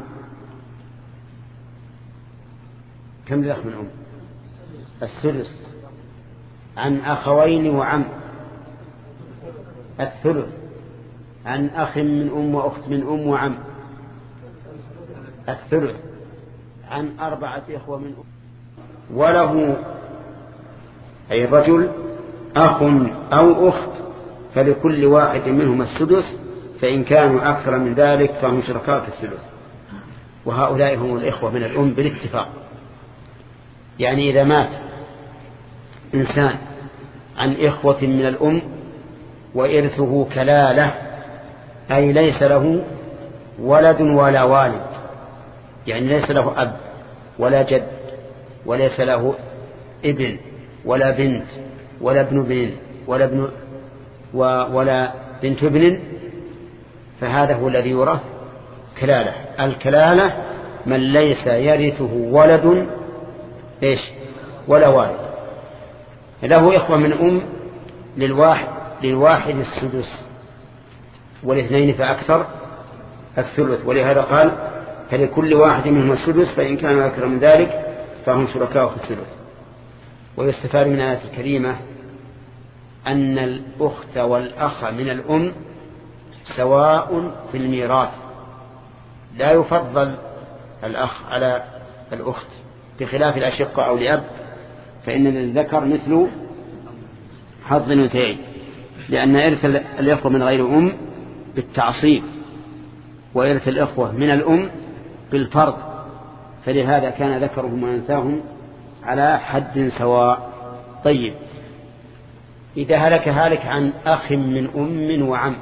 كم الأخ من أم؟ السدس. عن أخوين وعم الثلث، عن أخ من أم وأخت من أم وعم الثلث، عن أربعة إخوة من أم. وله أي الرجل أخ أو أخت فلكل واحد منهم السدس، فإن كانوا أكثر من ذلك فهم شركاء في الثلث. وهؤلاء هم الإخوة من الأم بالاتفاق. يعني إذا مات إنسان عن إخوة من الأم وإرثه كلالة، أي ليس له ولد ولا والد، يعني ليس له أب ولا جد وليس له ابن ولا بنت ولا ابن بن ولا ابن ولا بنت ابن، فهذا هو الذي يورث كلالة. الكلالة من ليس يرثه ولد إيش ولا والد. له إخوة من أم للواحد للواحد السدس، والاثنين فأكثر الثلث. ولهذا قال فلكل واحد منهم السدس، فإن كانوا أكثر من ذلك فهم شركاء في الثلث. ويستفاد من الآية الكريمة أن الأخت والأخ من الأم سواء في الميراث، لا يفضل الأخ على الأخت، بخلاف الأشقة أو لأب فإن للذكر مثل حظ الأنثيين، لأن إرث الإخوة من غير أم بالتعصيب، وإرث الإخوة من الأم بالفرض، فلهذا كان ذكرهم وأنثاهم على حد سواء. طيب، إذا هلك هالك عن أخ من أم وعم،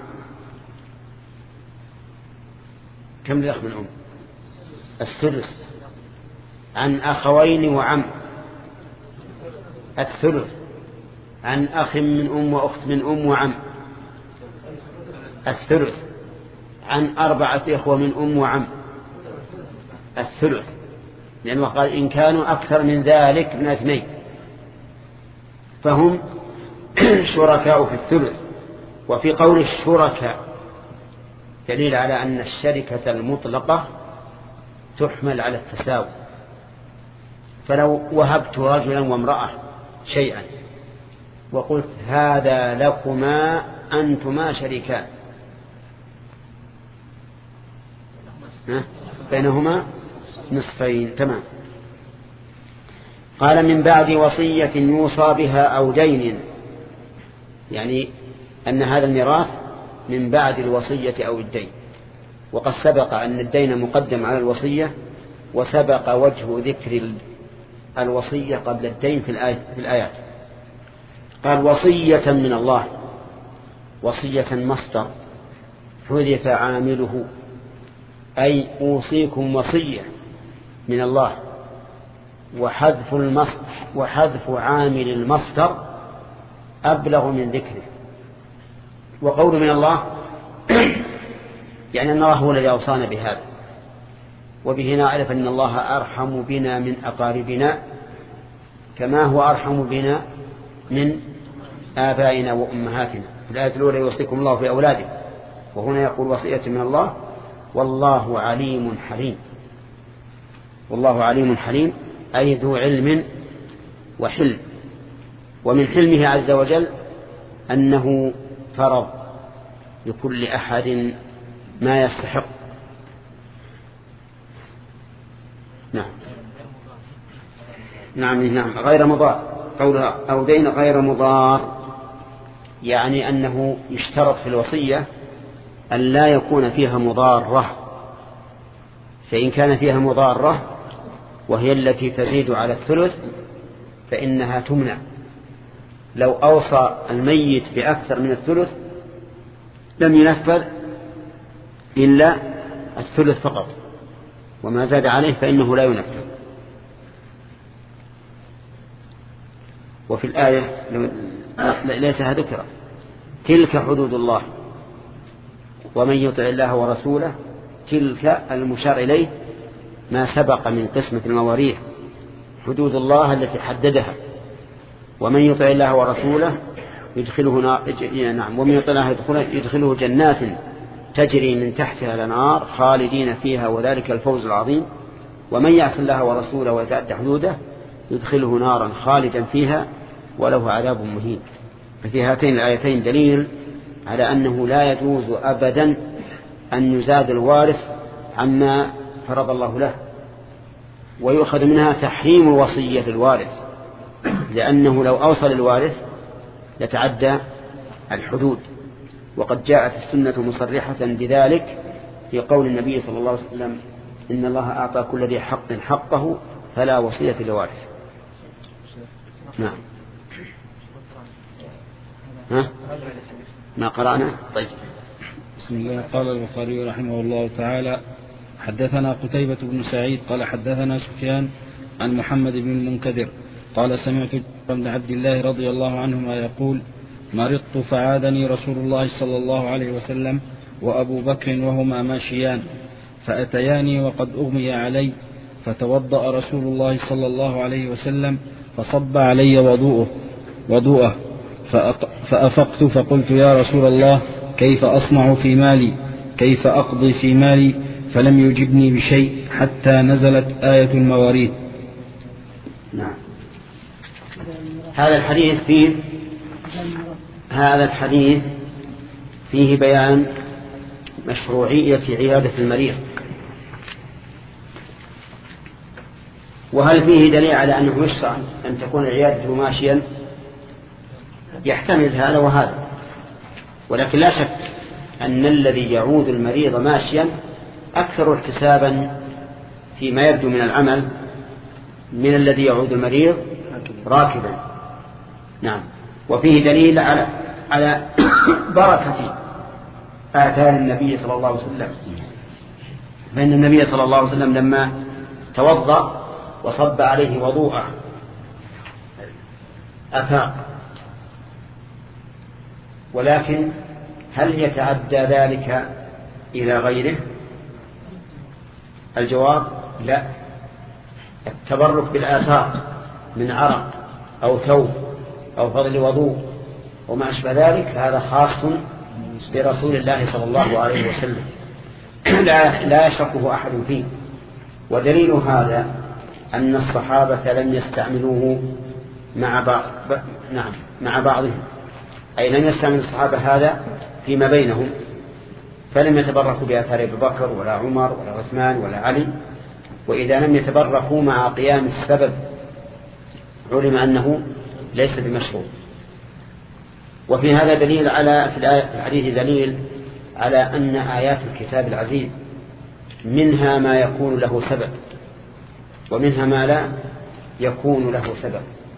كم الأخ من أم؟ الثلث. عن أخوين وعم الثلث. عن أخ من أم وأخت من أم وعم الثلث. عن أربعة إخوة من أم وعم الثلث، لأنه قال إن كانوا أكثر من ذلك من اثنين فهم شركاء في الثلث. وفي قول الشركاء دليل على أن الشركة المطلقة تحمل على التساوي. فلو وهبت رجلا وامرأة شيئا وقلت هذا لكما أنتما شريكان، بينهما نصفين، تمام. قال من بعد وصية يوصى بها أو دين، يعني أن هذا الميراث من بعد الوصية أو الدين. وقد سبق أن الدين مقدم على الوصية، وسبق وجه ذكر الوصية قبل الدين في الآيات. قال وصية من الله، وصية مصدر حذف عامله، أي أوصيكم وصية من الله، وحذف المصدر وحذف عامل المصدر أبلغ من ذكره. وقول من الله يعني أن الله هو الذي أوصانا بهذا، وبه نعرف أن الله أرحم بنا من أقاربنا، كما هو أرحم بنا من آبائنا وأمهاتنا. في الآية الأولى يوصيكم الله في أولادكم، وهنا يقول وصية من الله. والله عليم حليم، والله عليم حليم أي ذو علم وحلم. ومن حلمه عز وجل أنه فرض لكل أحد ما يستحق. نعم نعم نعم غير مضار، قولها أو دين غير مضار، يعني أنه يشترط في الوصية أن لا يكون فيها مضارة، فإن كان فيها مضارة وهي التي تزيد على الثلث فإنها تمنع. لو أوصى الميت بأكثر من الثلث لم ينفذ إلا الثلث فقط، وما زاد عليه فإنه لا ينفذ. وفي الآية ليتها ذكرى تلك حدود الله ومن يطع الله ورسوله، تلك المشار إليه ما سبق من قسمة المواريث، حدود الله التي حددها. ومن يطع الله ورسوله يدخله نعم ومن يطع الله يدخله جنات تجري من تحتها الأنهار خالدين فيها وذلك الفوز العظيم. ومن يعص الله ورسوله ويتعدى حدوده يدخله نارا خالدا فيها وله عذاب مهين. ففي هاتين الآيتين دليل على أنه لا يجوز أبدا أن يزاد الوارث عما فرض الله له. ويؤخذ منها تحريم الوصية للوارث، لأنه لو أوصل الوارث يتعدى الحدود. وقد جاءت السنة مصرحة بذلك في قول النبي صلى الله عليه وسلم: إن الله أعطى كل ذي حق حقه فلا وصية لوارث. نعم. ها؟ ما قرأنا؟ طيب. بسم الله. قال البخاري رحمه الله تعالى: حدثنا قتيبة بن سعيد قال حدثنا سفيان عن محمد بن المنكدر قال: سمعت بن عبد الله رضي الله عنهما يقول: مرضت فعادني رسول الله صلى الله عليه وسلم وأبو بكر وهما ماشيان، فأتياني وقد أغمي علي، فتوضأ رسول الله صلى الله عليه وسلم فصب علي وضوءه وضوءه فأفقت فقلت: يا رسول الله، كيف أصنع في مالي؟ كيف أقضي في مالي؟ فلم يجبني بشيء حتى نزلت آية المواريث. نعم. هذا الحديث فيه هذا الحديث فيه بيان مشروعية عيادة المريض. وهل فيه دليل على أنه يشرع أن تكون العيادة ماشيا؟ يحتمل هذا وهذا، ولكن لا شك أن الذي يعود المريض ماشيا أكثر احتسابا فيما يبدو من العمل من الذي يعود المريض راكبا. نعم. وفيه دليل على على بركة آثار النبي صلى الله عليه وسلم، فإن النبي صلى الله عليه وسلم لما توضأ وصب عليه وضوءه أفاق. ولكن هل يتعدى ذلك إلى غيره؟ الجواب: لا. التبرك بالآثار من عرق أو ثوب أو فضل وضوء وما أشبه ذلك هذا خاص برسول الله صلى الله عليه وسلم، لا, لا يشركه أحد فيه. ودليل هذا أن الصحابة لم يستعملوه مع بعض نعم مع بعضهم، أي لم يستعمل الصحابة هذا فيما بينهم، فلم يتبركوا بآثار أبي بكر ولا عمر ولا عثمان ولا علي. وإذا لم يتبركوا مع قيام السبب علم أنه ليس بمشروع. وفي هذا دليل على في الحديث دليل على أن آيات الكتاب العزيز منها ما يكون له سبب ومنها ما لا يكون له سبب.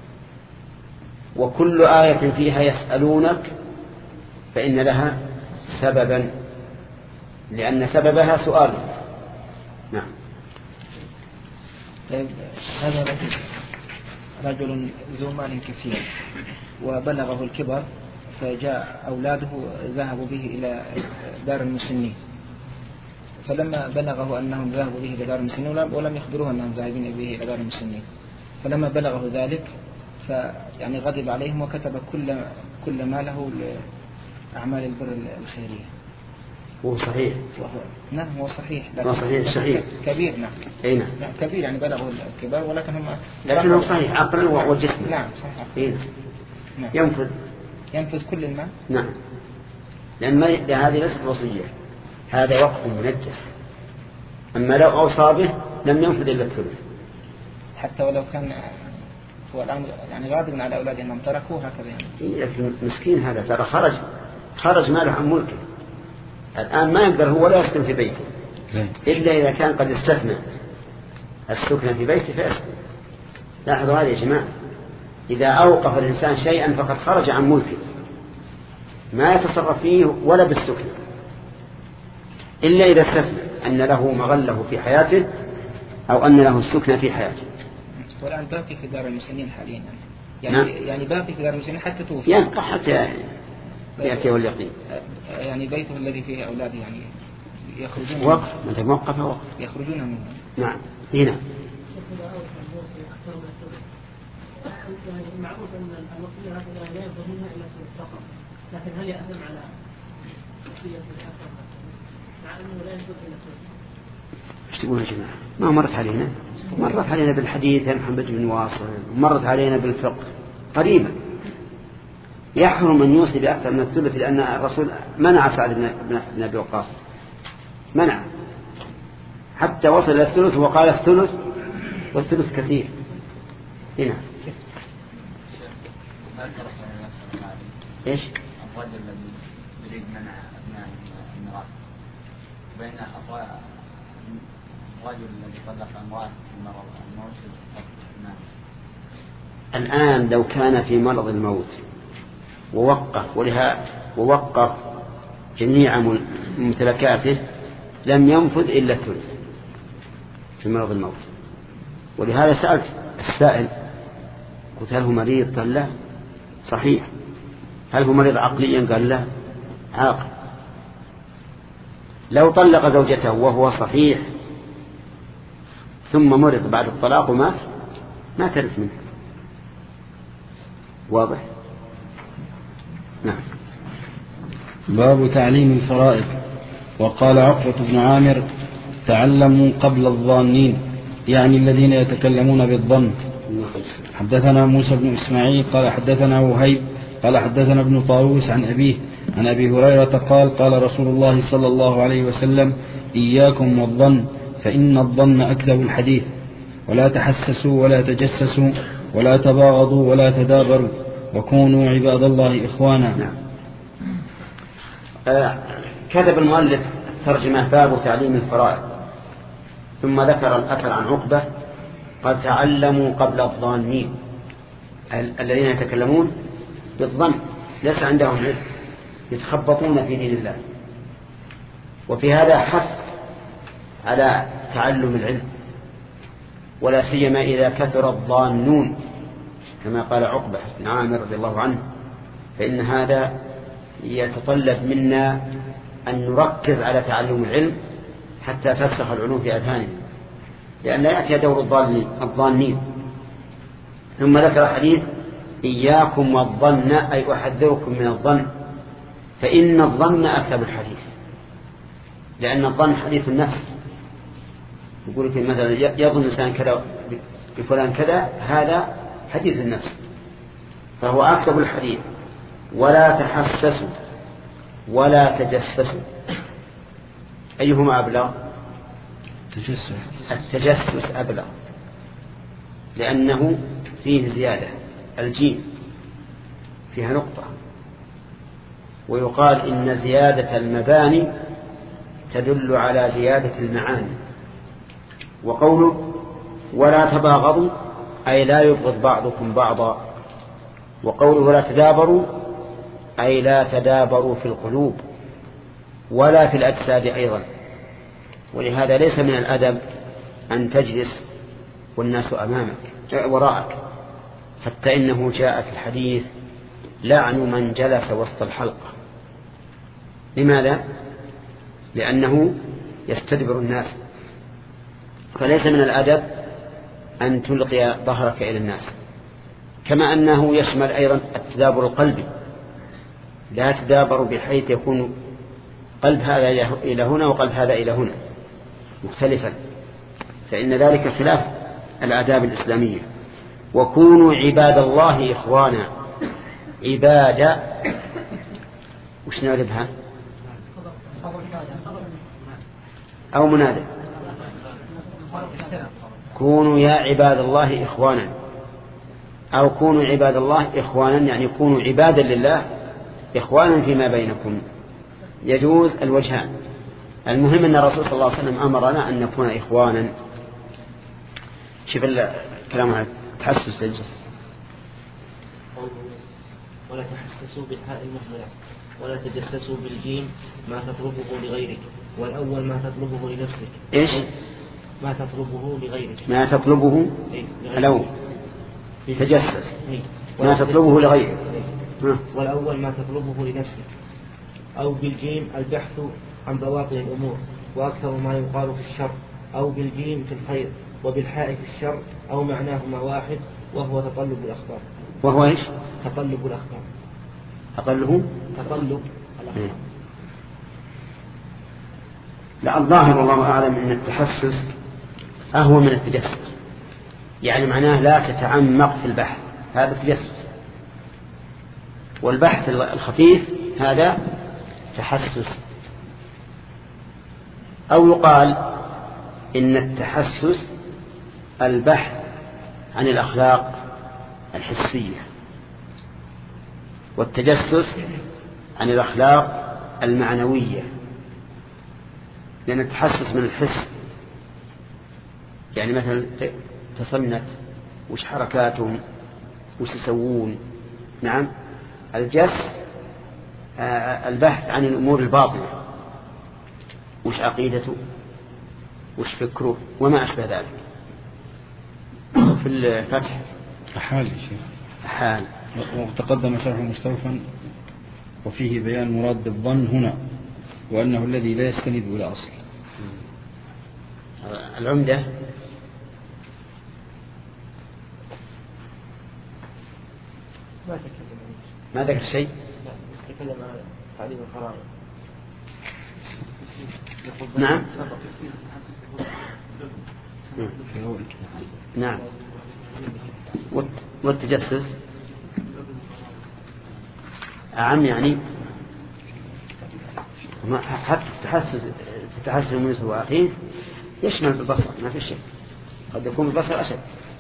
وكل آية فيها يسألونك فإن لها سببا، لأن سببها سؤال. نعم. هذا رجل ذو مال كثير وبلغه الكبر، فجاء أولاده ذهبوا به إلى دار المسنين، فلما بلغه أنهم ذهبوا به إلى دار المسنين ولم يخبروه أنهم ذاهبين به إلى دار المسنين، فلما بلغه ذلك فيعني غضب عليهم وكتب كل كل ماله لأعمال البر الخيرية. هو صحيح. نعم هو صحيح. هو صحيح صحيح. كبير. نعم. أي نعم. كبير يعني بلغوا الكبار ولكن هم. لكنه صحيح عقلا وجسما. نعم صحيح. إيه. نعم. ينفذ. ينفذ كل المال. نعم. لأن هذه ليست وصية، هذا وقف منجس. أما لو أوصى به لم ينفذ إلا الثلث. حتى ولو كان هو الآن يعني غاضب على أولاده أنهم تركوه هكذا يعني. لكن مسكين هذا ترى خرج خرج ماله عن ملكه الآن، ما يقدر هو لا يسكن في بيته إلا إذا كان قد استثنى السكن في بيته فيسكن. لاحظوا هذا يا جماعة، إذا أوقف الإنسان شيئا فقد خرج عن ملكه، ما يتصرف فيه ولا بالسكن إلا إذا استثنى أن له مغله في حياته أو أن له السكن في حياته. والآن باقي في دار المسنين حاليا يعني نعم. يعني باقي في دار المسنين حتى توفي يبقى حتى يأتي واليقين. يعني بيته الذي فيه أولاده يعني يخرجون وقف متى موقفه وقف يخرجون منه. نعم هنا. معروف أن الوصية هكذا لا يفضل منها إلا فقط، لكن هل يأثم على وصية الأكثر مع أنه لا يفضل إلا فقط؟ ايش تقول يا جماعة؟ ما مرت علينا مرت علينا بالحديث عن محمد بن واصل، مرت علينا بالفقه قريبا. يحرم أن يوصي بأكثر من الثلث، لأن الرسول منع سعد بن أبي وقاص، منع حتى وصل إلى الثلث وقال الثلث والثلث كثير. هنا إيش الرجل الذي يريد منع أبناء الميراث بين الرجل الذي طلق أموات في مرض الموت. الآن لو كان في مرض الموت ووقف ولها ووقف جميع ممتلكاته لم ينفذ إلا الثلث في مرض الموت. ولهذا سألت السائل قلت هل هو مريض؟ قال لا. صحيح. هل هو مريض عقليا؟ قال لا، عاقل. لو طلق زوجته وهو صحيح ثم مرض بعد الطلاق ومات ما ترث منه. واضح؟ نعم. باب تعليم الفرائض. وقال عقبة بن عامر: تعلموا قبل الظانين، يعني الذين يتكلمون بالظن. حدثنا موسى بن إسماعيل قال حدثنا وهيب قال حدثنا ابن طاووس عن أبيه عن أبي هريرة قال: قال رسول الله صلى الله عليه وسلم: إياكم والظن، فإن الظن أكذب الحديث، ولا تحسسوا ولا تجسسوا ولا تباغضوا ولا تدابروا، وكونوا عباد الله إخوانا. نعم. آه كتب المؤلف ترجمة باب تعليم الفرائض، ثم ذكر الأثر عن عقبة قد تعلموا قبل الظانين، الذين يتكلمون بالظن ليس عندهم علم، يتخبطون في دين الله. وفي هذا حث على تعلم العلم، ولا سيما إذا كثر الظانون كما قال عقبة بن عامر رضي الله عنه، فإن هذا يتطلب منا أن نركز على تعلم العلم حتى ترسخ العلوم في أذهاننا، لأن لا يأتي دور الظانين. ثم ذكر حديث: إياكم والظن، أي أحذركم من الظن، فإن الظن أكذب الحديث، لأن الظن حديث النفس. يقول في مثلا يظن الإنسان كذا بفلان كذا، هذا حديث النفس، فهو أكذب الحديث. ولا تحسسوا ولا تجسسوا، أيهما أبلغ؟ التجسس أبلغ، لأنه فيه زيادة، الجيم فيها نقطة. ويقال إن زيادة المباني تدل على زيادة المعاني. وقوله ولا تباغضوا أي لا يبغض بعضكم بعضا. وقوله ولا تدابروا أي لا تدابروا في القلوب ولا في الأجساد أيضا. ولهذا ليس من الأدب أن تجلس والناس أمامك وراءك، حتى إنه جاء في الحديث: لعن من جلس وسط الحلقة. لماذا؟ لأنه يستدبر الناس. فليس من الأدب أن تلقي ظهرك إلى الناس، كما أنه يشمل أيضا التدابر القلبي. لا تدابر بحيث يكون قلب هذا إلى هنا وقلب هذا إلى هنا مختلفا، فإن ذلك خلاف الآداب الإسلامية. وكونوا عباد الله إخوانا. عبادة وش نعرفها؟ أو منادى. كونوا يا عباد الله إخوانا، أو كونوا عباد الله إخوانا، يعني كونوا عبادا لله إخوانا فيما بينكم. يجوز الوجهان. المهم أن الرسول صلى الله عليه وسلم أمرنا أن نكون إخوانا. شوف الكلام عن تحسس للجسد. ولا تحسسوا بالحاء المهملة، ولا تجسسوا بالجيم ما تطلبه لغيرك. والأول ما تطلبه لنفسك. إيش؟ ما تطلبه لغيرك. ما تطلبه الأول تجسس. ما تطلبه لغيرك. والأول ما تطلبه لنفسك. أو بالجيم البحث عن بواطن الأمور، وأكثر ما يقال في الشر. أو بالجيم في الخير، وبالحاء في الشر، أو معناهما واحد، وهو تطلب الأخبار. وهو إيش؟ تطلب الأخبار. أقله تطلب الأخبار. لا، الظاهر والله أعلم أن التحسس أهو من التجسس، يعني معناه لا تتعمق في البحث، هذا تجسس. والبحث الخفيف هذا تحسس. أو يقال إن التحسس البحث عن الأخلاق الحسية، والتجسس عن الأخلاق المعنوية، لأن التحسس من الحس، يعني مثلا تصنت وش حركاتهم وش يسوون. نعم. الجس البحث عن الأمور الباطنة، وش عقيدته وش فكره وما أشبه ذلك. في الفتح أحال شيخ أحال وتقدم شرح مستوفا وفيه بيان مراد الظن هنا، وأنه الذي لا يستند إلى أصل. العمدة ما ذكر شيء. تكلم عن تعليم القرآن. نعم. نعم. والتجسس أعم، يعني حتى التحسس التحسس من يوسف وأخيه يشمل البصر، ما في شيء، قد يكون البصر أشد.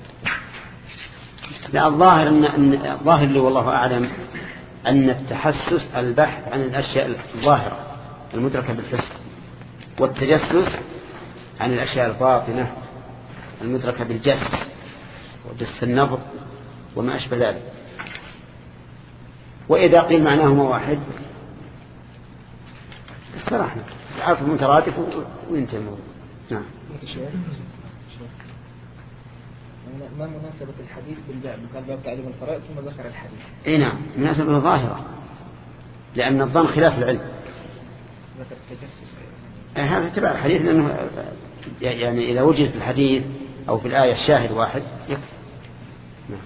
لا، الظاهر أن الظاهر لي والله أعلم أن التحسس البحث عن الأشياء الظاهرة المدركة بالحس، والتجسس عن الأشياء الباطنة المدركة بالجس وجس النظر وما أشبه ذلك. وإذا قيل معناهما واحد استراحنا، عرف مترادف وينتهي الموضوع. نعم. ما مناسبة الحديث بالباب؟ قال باب تعليم الفرائض ثم ذكر الحديث. اي نعم، مناسبة ظاهرة، لأن الظن خلاف العلم. ذكر التجسس. هذا تبع الحديث، لأنه يعني إذا وجد في الحديث أو في الآية الشاهد واحد يكفي. نعم.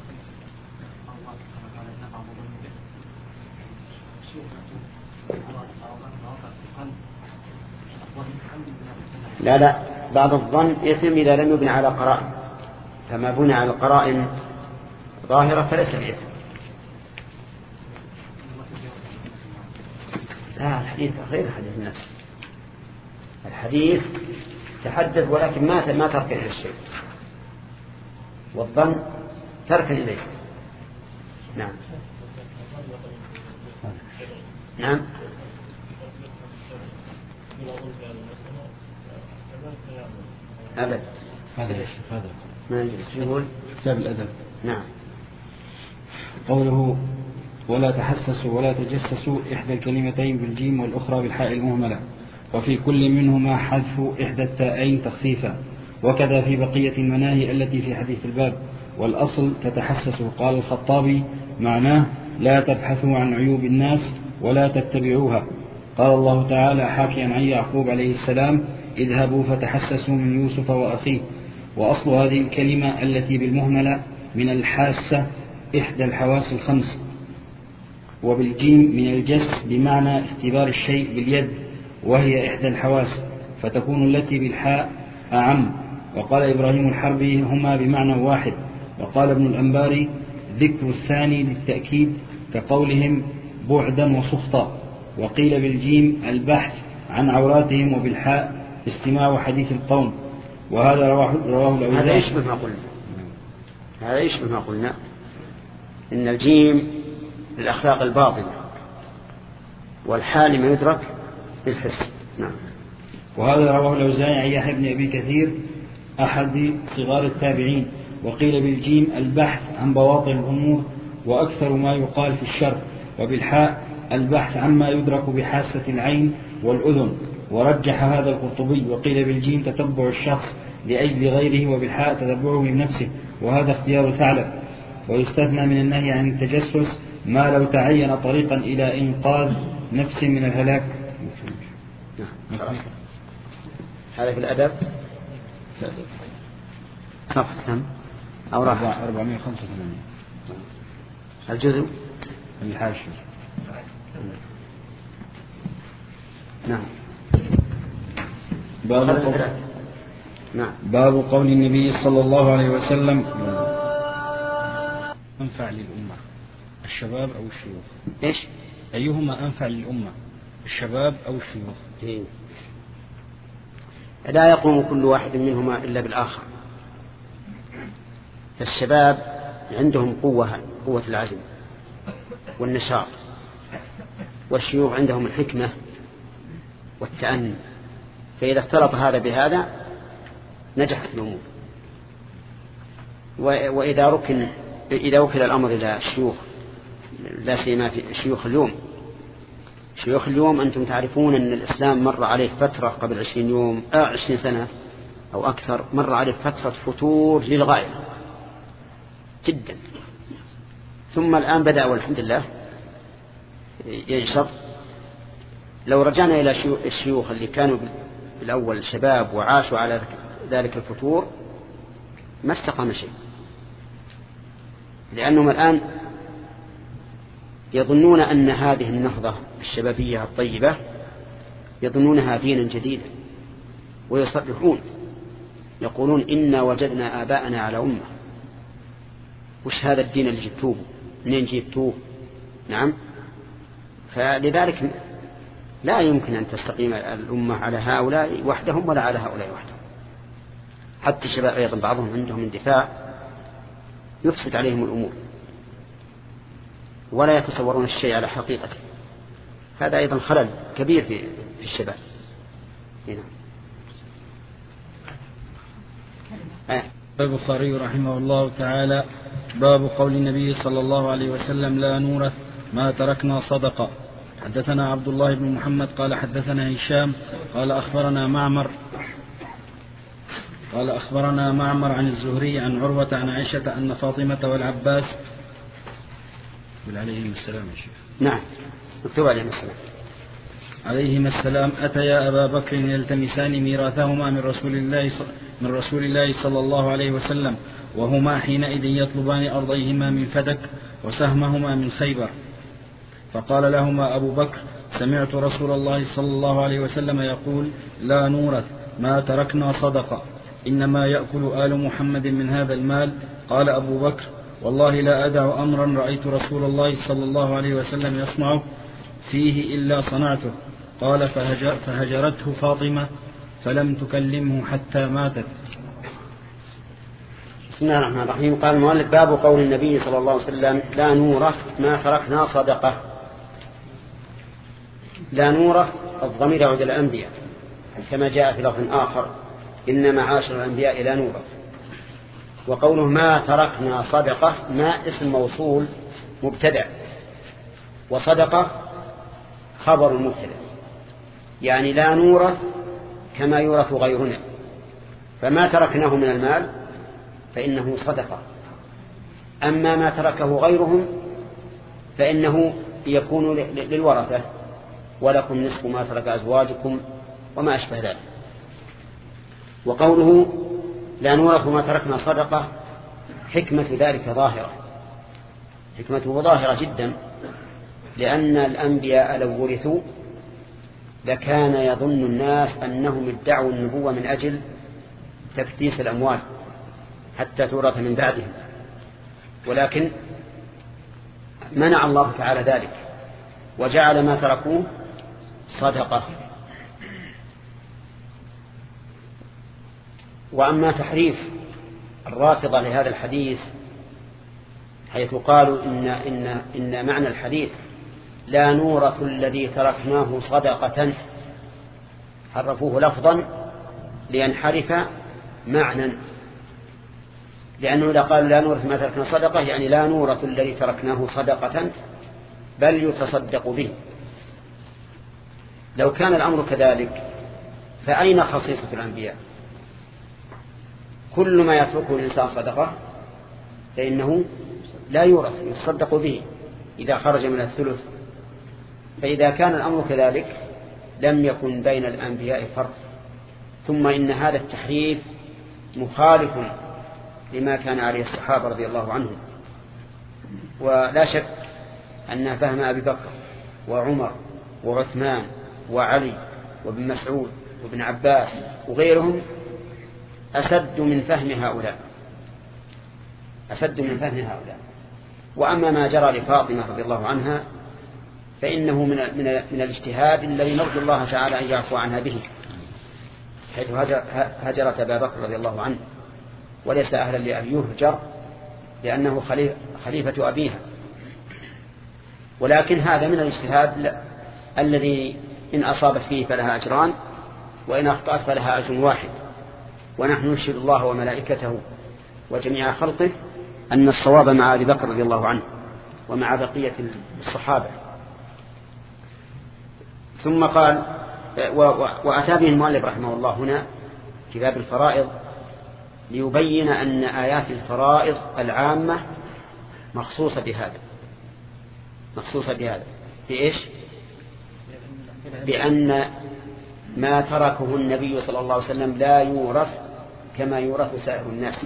لا لا، بعض الظن يتم إذا لم يبنى على قرائن، فما بنى على قرائن ظاهرة فليس بإثم. لا، الحديث غير حديث النفس. الحديث تحدث ولكن ما ما ترك إلى الشيء، والظن ترك إليه. نعم. نعم. أبد. هذا يا شيخ هذا ما يقول كتاب الأدب. نعم. قوله ولا تحسسوا ولا تجسسوا، إحدى الكلمتين بالجيم والأخرى بالحاء المهملة، وفي كل منهما حذف إحدى التاءين تخفيفا، وكذا في بقية المناهي التي في حديث الباب. والأصل تتحسسوا. قال الخطابي معناه لا تبحثوا عن عيوب الناس ولا تتبعوها. قال الله تعالى حاكيا عن يعقوب عليه السلام اذهبوا فتحسسوا من يوسف وأخيه. وأصل هذه الكلمة التي بالمهملة من الحاسة إحدى الحواس الخمس، وبالجيم من الجس بمعنى اختبار الشيء باليد وهي إحدى الحواس، فتكون التي بالحاء أعم. وقال إبراهيم الحربي هما بمعنى واحد. وقال ابن الأنباري ذكر الثاني للتأكيد كقولهم بعدا وسخطا. وقيل بالجيم البحث عن عوراتهم، وبالحاء استماع حديث القوم. وهذا رواه, رواه الأوزاعي. هذا يشبه ما قلنا هذا يشبه ما قلنا إن الجيم للأخلاق الباطنة، والحال ما يدرك بالحس. نعم. وهذا رواه الأوزاعي عن يحيى بن أبي كثير أحد صغار التابعين. وقيل بالجيم البحث عن بواطن الأمور وأكثر ما يقال في الشر. وبالحاء البحث عما يدرك بحاسة العين والأذن، ورجح هذا القرطبي. وقيل بالجيم تتبع الشخص لأجل غيره، وبالحاء تتبعه من نفسه، وهذا اختيار ثعلب. ويستثنى من النهي عن التجسس ما لو تعين طريقا إلى إنقاذ نفس من الهلاك. هذا في الأدب صفحة كم؟ أو راح أربعمائة وخمسة وثمانين الجزء الحاشية. نعم. باب قول... نعم. باب قول النبي صلى الله عليه وسلم انفع للأمة. الشباب أو الشيوخ؟ إيش؟ أيهما أنفع للأمة، الشباب أو الشيوخ؟ إيه؟ لا يقوم كل واحد منهما إلا بالآخر. فالشباب عندهم قوة قوة العزم والنشاط، والشيوخ عندهم الحكمة والتأني، فإذا اختلط هذا بهذا نجحت الأمور. وإذا ركن إذا وكل الأمر إلى الشيوخ، لا سيما في شيوخ اليوم، شيوخ اليوم أنتم تعرفون أن الإسلام مر عليه فترة قبل عشرين يوم آه عشرين سنة أو أكثر، مر عليه فترة فتور للغاية جدا، ثم الآن بدأ والحمد لله ينشط. لو رجعنا إلى الشيوخ اللي كانوا بالأول شباب وعاشوا على ذلك الفتور ما استقام شيء، لأنهم الآن يظنون أن هذه النهضة الشبابية الطيبة يظنونها دينا جديدا، ويصرحون يقولون إنا وجدنا آباءنا على أمة، وش هذا الدين اللي جبتوه منين جبتوه؟ نعم. فلذلك لا يمكن أن تستقيم الأمة على هؤلاء وحدهم ولا على هؤلاء وحدهم. حتى الشباب أيضا بعضهم عندهم اندفاع يفسد عليهم الأمور ولا يتصورون الشيء على حقيقته، هذا أيضا خلل كبير في الشباب. هنا آه. البخاري رحمه الله تعالى باب قول النبي صلى الله عليه وسلم لا نورث ما تركنا صدقة. حدثنا عبد الله بن محمد قال حدثنا هشام قال أخبرنا معمر قال أخبرنا معمر عن الزهري عن عروة عن عائشة أن فاطمة والعباس عليهما السلام يا شيخ. نعم مكتوب عليهما السلام عليهما السلام أتيا أبا بكر يلتمسان ميراثهما من رسول الله من رسول الله صلى الله عليه وسلم، وهما حينئذ يطلبان أرضيهما من فدك وسهمهما من خيبر. فقال لهما أبو بكر سمعت رسول الله صلى الله عليه وسلم يقول لا نورث ما تركنا صدقة، إنما يأكل آل محمد من هذا المال. قال أبو بكر والله لا أدع أمرا رأيت رسول الله صلى الله عليه وسلم يصنعه فيه إلا صنعته. قال فهجر فهجرته فاطمة فلم تكلمه حتى ماتت. بسم الله الرحمن الرحيم. قال المؤلف باب قول النبي صلى الله عليه وسلم لا نورث ما تركنا صدقة. لا نورث الضمير يعود إلى الأنبياء كما جاء في لفظ آخر إن معاشر الأنبياء لا نورث. وقوله ما تركنا صدقة ما اسم موصول مبتدأ، وصدقة خبر مبتدأ، يعني لا نورث كما يورث غيرنا، فما تركناه من المال فإنه صدقة. أما ما تركه غيرهم فإنه يكون للورثة ولكم نصف ما ترك أزواجكم وما أشبه ذلك. وقوله لا نورث ما تركنا صدقة حكمة ذلك ظاهرة، حكمته ظاهرة جدا، لأن الأنبياء لو ورثوا لكان يظن الناس أنهم ادعوا النبوة من أجل تكديس الأموال حتى تورث من بعدهم، ولكن منع الله تعالى ذلك وجعل ما تركوه صدقة. وأما تحريف الرافضة لهذا الحديث حيث قالوا إن, إن, إن معنى الحديث لا نورث الذي تركناه صدقة، حرفوه لفظا لينحرف معنى، لأنه إذا قالوا لا نورث ما تركنا صدقة يعني لا نورث الذي تركناه صدقة بل يتصدق به. لو كان الأمر كذلك فأين خصيصة الأنبياء؟ كل ما يتركه الإنسان صدقة فإنه لا يورث يتصدق به إذا خرج من الثلث. فإذا كان الأمر كذلك لم يكن بين الأنبياء فرق. ثم إن هذا التحريف مخالف لما كان عليه الصحابة رضي الله عنهم، ولا شك أن فهم أبي بكر وعمر وعثمان وعلي وابن مسعود وابن عباس وغيرهم أسد من فهم هؤلاء أسد من فهم هؤلاء وأما ما جرى لفاطمة رضي الله عنها فإنه من من من الاجتهاد الذي نرجو الله تعالى أن يعفو عنها به، حيث هجرت أبا بكر رضي الله عنه، وليس أهلا لأن يهجر لأنه خليفة أبيها، ولكن هذا من الاجتهاد الذي إن أصابت فيه فلها أجران، وإن أخطأت فلها أجر واحد. ونحن نشهد الله وملائكته وجميع خلقه أن الصواب مع أبي بكر رضي الله عنه ومع بقية الصحابة. ثم قال وأتى به المؤلف رحمه الله هنا كتاب الفرائض ليبين أن آيات الفرائض العامة مخصوصة بهذا مخصوصة بهذا بإيش؟ بأن ما تركه النبي صلى الله عليه وسلم لا يورث كما يورث سائر الناس.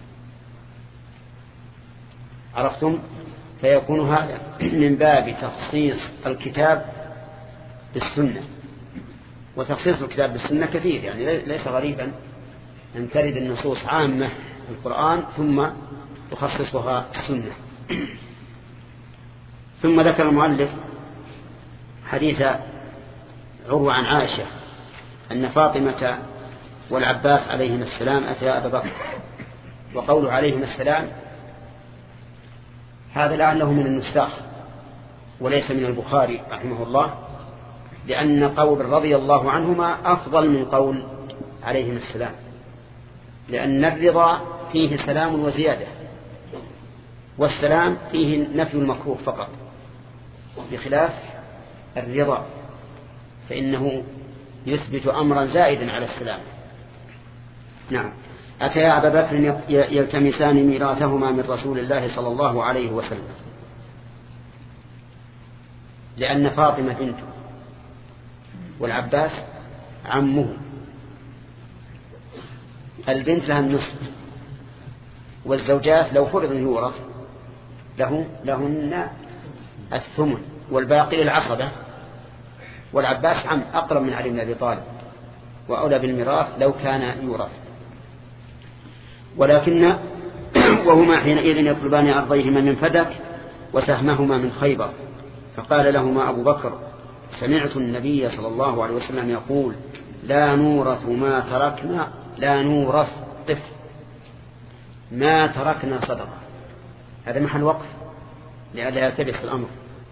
عرفتم؟ فيكون هذا من باب تخصيص الكتاب بالسنة، وتخصيص الكتاب بالسنة كثير، يعني ليس غريبا أن ترد النصوص عامة في القرآن ثم تخصصها السنة. ثم ذكر المؤلف حديث عروة عن عائشة أن فاطمة والعباس عليهما السلام أتيا أبا بكر، وقوله عليهما السلام هذا لعله من النساخ وليس من البخاري رحمه الله، لأن قول رضي الله عنهما أفضل من قول عليهما السلام، لأن الرضا فيه سلام وزيادة، والسلام فيه نفي المكروه فقط، بخلاف الرضا فإنه يثبت أمرا زائدا على السلام. نعم. أتيا أبا بكر يلتمسان ميراثهما من رسول الله صلى الله عليه وسلم، لأن فاطمة بنته والعباس عمه، البنت لها النصف، والزوجات لو فرض يورث له لهن الثمن والباقي للعصبة، والعباس عم أقرب من علي بن أبي طالب وأولى بالميراث لو كان يورث، ولكن وهما حينئذ يطلبان أرضيهما من فدك وسهمهما من خيبر. فقال لهما أبو بكر سمعت النبي صلى الله عليه وسلم يقول لا نورث ما تركنا لا نورث طفل ما تركنا صدقة. هذا محل وقف لئلا يلتبس الأمر.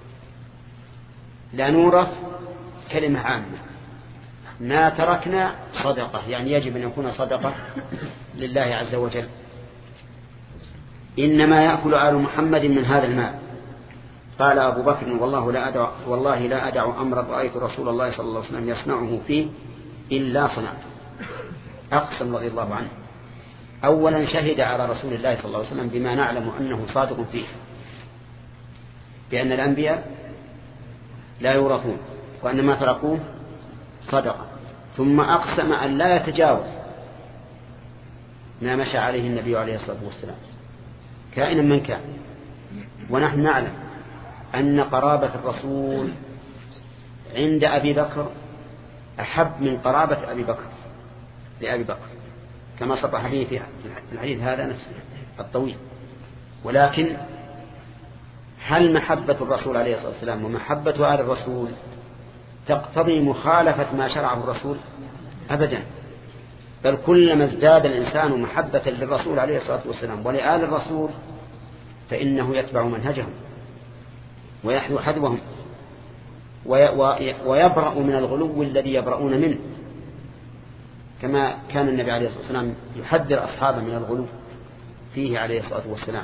لا نورث كلمة عامة، ما تركنا صدقة يعني يجب أن يكون صدقة لله عز وجل. إنما يأكل آل محمد من هذا المال. قال أبو بكر والله لا أدع والله لا أدع أمرا رأيت رسول الله صلى الله عليه وسلم يصنعه فيه إلا صنعته. أقسم رضي الله عنه. أولا شهد على رسول الله صلى الله عليه وسلم بما نعلم أنه صادق فيه، بأن الأنبياء لا يورثون وأن ما تركوه صدقة. ثم أقسم أن لا يتجاوز ما مشى عليه النبي عليه الصلاة والسلام كائنا من كان. ونحن نعلم أن قرابة الرسول عند أبي بكر أحب من قرابة أبي بكر لأبي بكر، كما صرح به في الحديث هذا نفسه الطويل. ولكن هل محبة الرسول عليه الصلاة والسلام ومحبة آل الرسول تقتضي مخالفة ما شرعه الرسول؟ أبدا، بل كلما ازداد الإنسان محبة للرسول عليه الصلاة والسلام ولآل الرسول فإنه يتبع منهجهم ويحذو حذوهم ويبرأ من الغلو الذي يبرؤون منه، كما كان النبي عليه الصلاة والسلام يحذر أصحابه من الغلو فيه عليه الصلاة والسلام.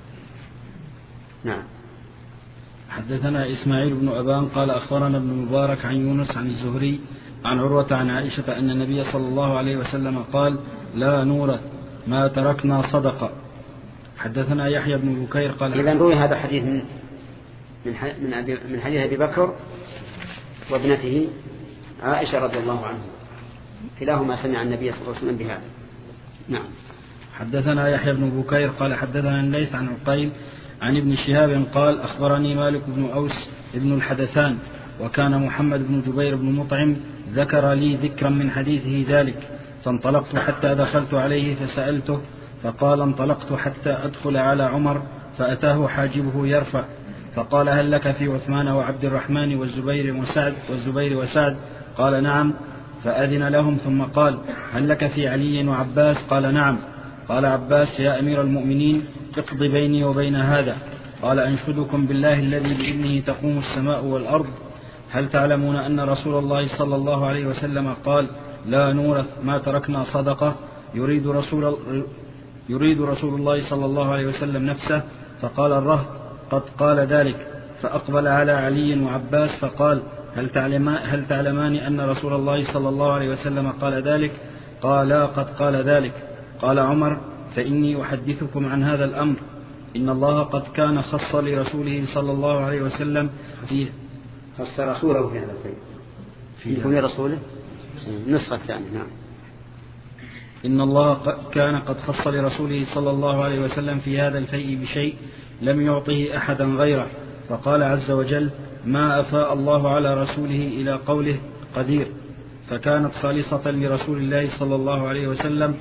نعم. حدثنا إسماعيل بن أبان قال أخبرنا ابن مبارك عن يونس عن الزهري عن عروة عن عائشة أن النبي صلى الله عليه وسلم قال لا نورث ما تركنا صدقة. حدثنا يحيى بن بكير قال إذن روي هذا حديث من من من حديث أبي بكر وابنته عائشة رضي الله عنها، كلاهما سمع النبي صلى الله عليه وسلم بهذا. نعم. حدثنا يحيى بن بكير قال حدثنا الليث عن عقيل عن ابن شهاب قال أخبرني مالك بن أوس ابن الحدثان وكان محمد بن جبير بن مطعم ذكر لي ذكرا من حديثه ذلك، فانطلقت حتى دخلت عليه فسألته فقال انطلقت حتى أدخل على عمر فأتاه حاجبه يرفع فقال هل لك في عثمان وعبد الرحمن والزبير وسعد والزبير وسعد؟ قال نعم. فأذن لهم ثم قال هل لك في علي وعباس؟ قال نعم. قال عباس يا أمير المؤمنين اقض بيني وبين هذا. قال أنشدكم بالله الذي بإذنه تقوم السماء والأرض هل تعلمون أن رسول الله صلى الله عليه وسلم قال لا نورث ما تركنا صدقة؟ يريد رسول, يريد رسول الله صلى الله عليه وسلم نفسه. فقال الرهط قد قال ذلك. فأقبل على علي وعباس فقال هل تعلمان, هل تعلمان أن رسول الله صلى الله عليه وسلم قال ذلك؟ قال قد قال ذلك. قال عمر فإني أحدثكم عن هذا الأمر إن الله قد كان خص لرسوله صلى الله عليه وسلم فيه خص رسوله في هذا الخير في رسوله نسخة ثانية. نعم. إن الله كان قد خص لرسوله صلى الله عليه وسلم في هذا الفيء بشيء لم يعطه أحدا غيره. فقال عز وجل ما أفاء الله على رسوله إلى قوله قدير فكانت خالصة لرسول الله صلى الله عليه وسلم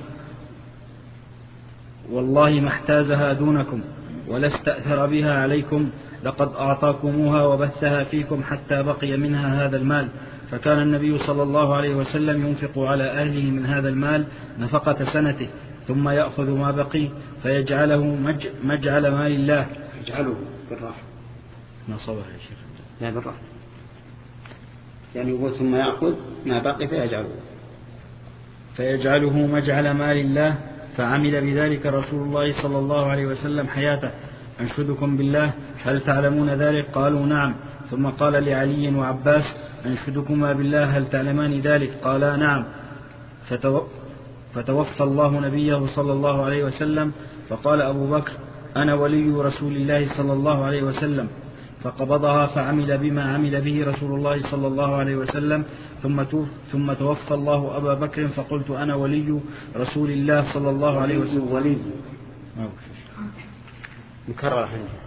والله ما احتازها دونكم ولا استأثر بها عليكم لقد أعطاكموها وبثها فيكم حتى بقي منها هذا المال. فكان النبي صلى الله عليه وسلم ينفق على أهله من هذا المال نفقة سنته ثم يأخذ ما بقي فيجعله مج مجعل مال الله. يجعله بالراحة نصبها يا شيخ لا بالراحة يعني يقول ثم يأخذ ما بقي فيجعله فيجعله مجعل مال الله. فعمل بذلك رسول الله صلى الله عليه وسلم حياته. أنشدكم بالله هل تعلمون ذلك؟ قالوا نعم. ثم قال لعلي وعباس أنشدكما بالله هل تعلمان ذلك؟ قالا نعم. فتو... فتوفى الله نبيه صلى الله عليه وسلم. فقال أبو بكر أنا ولي رسول الله صلى الله عليه وسلم. فقبضها فعمل بما عمل به رسول الله صلى الله عليه وسلم. ثم ثم توفى الله أبا بكر فقلت أنا ولي رسول الله صلى الله عليه وسلم. ولي مكرر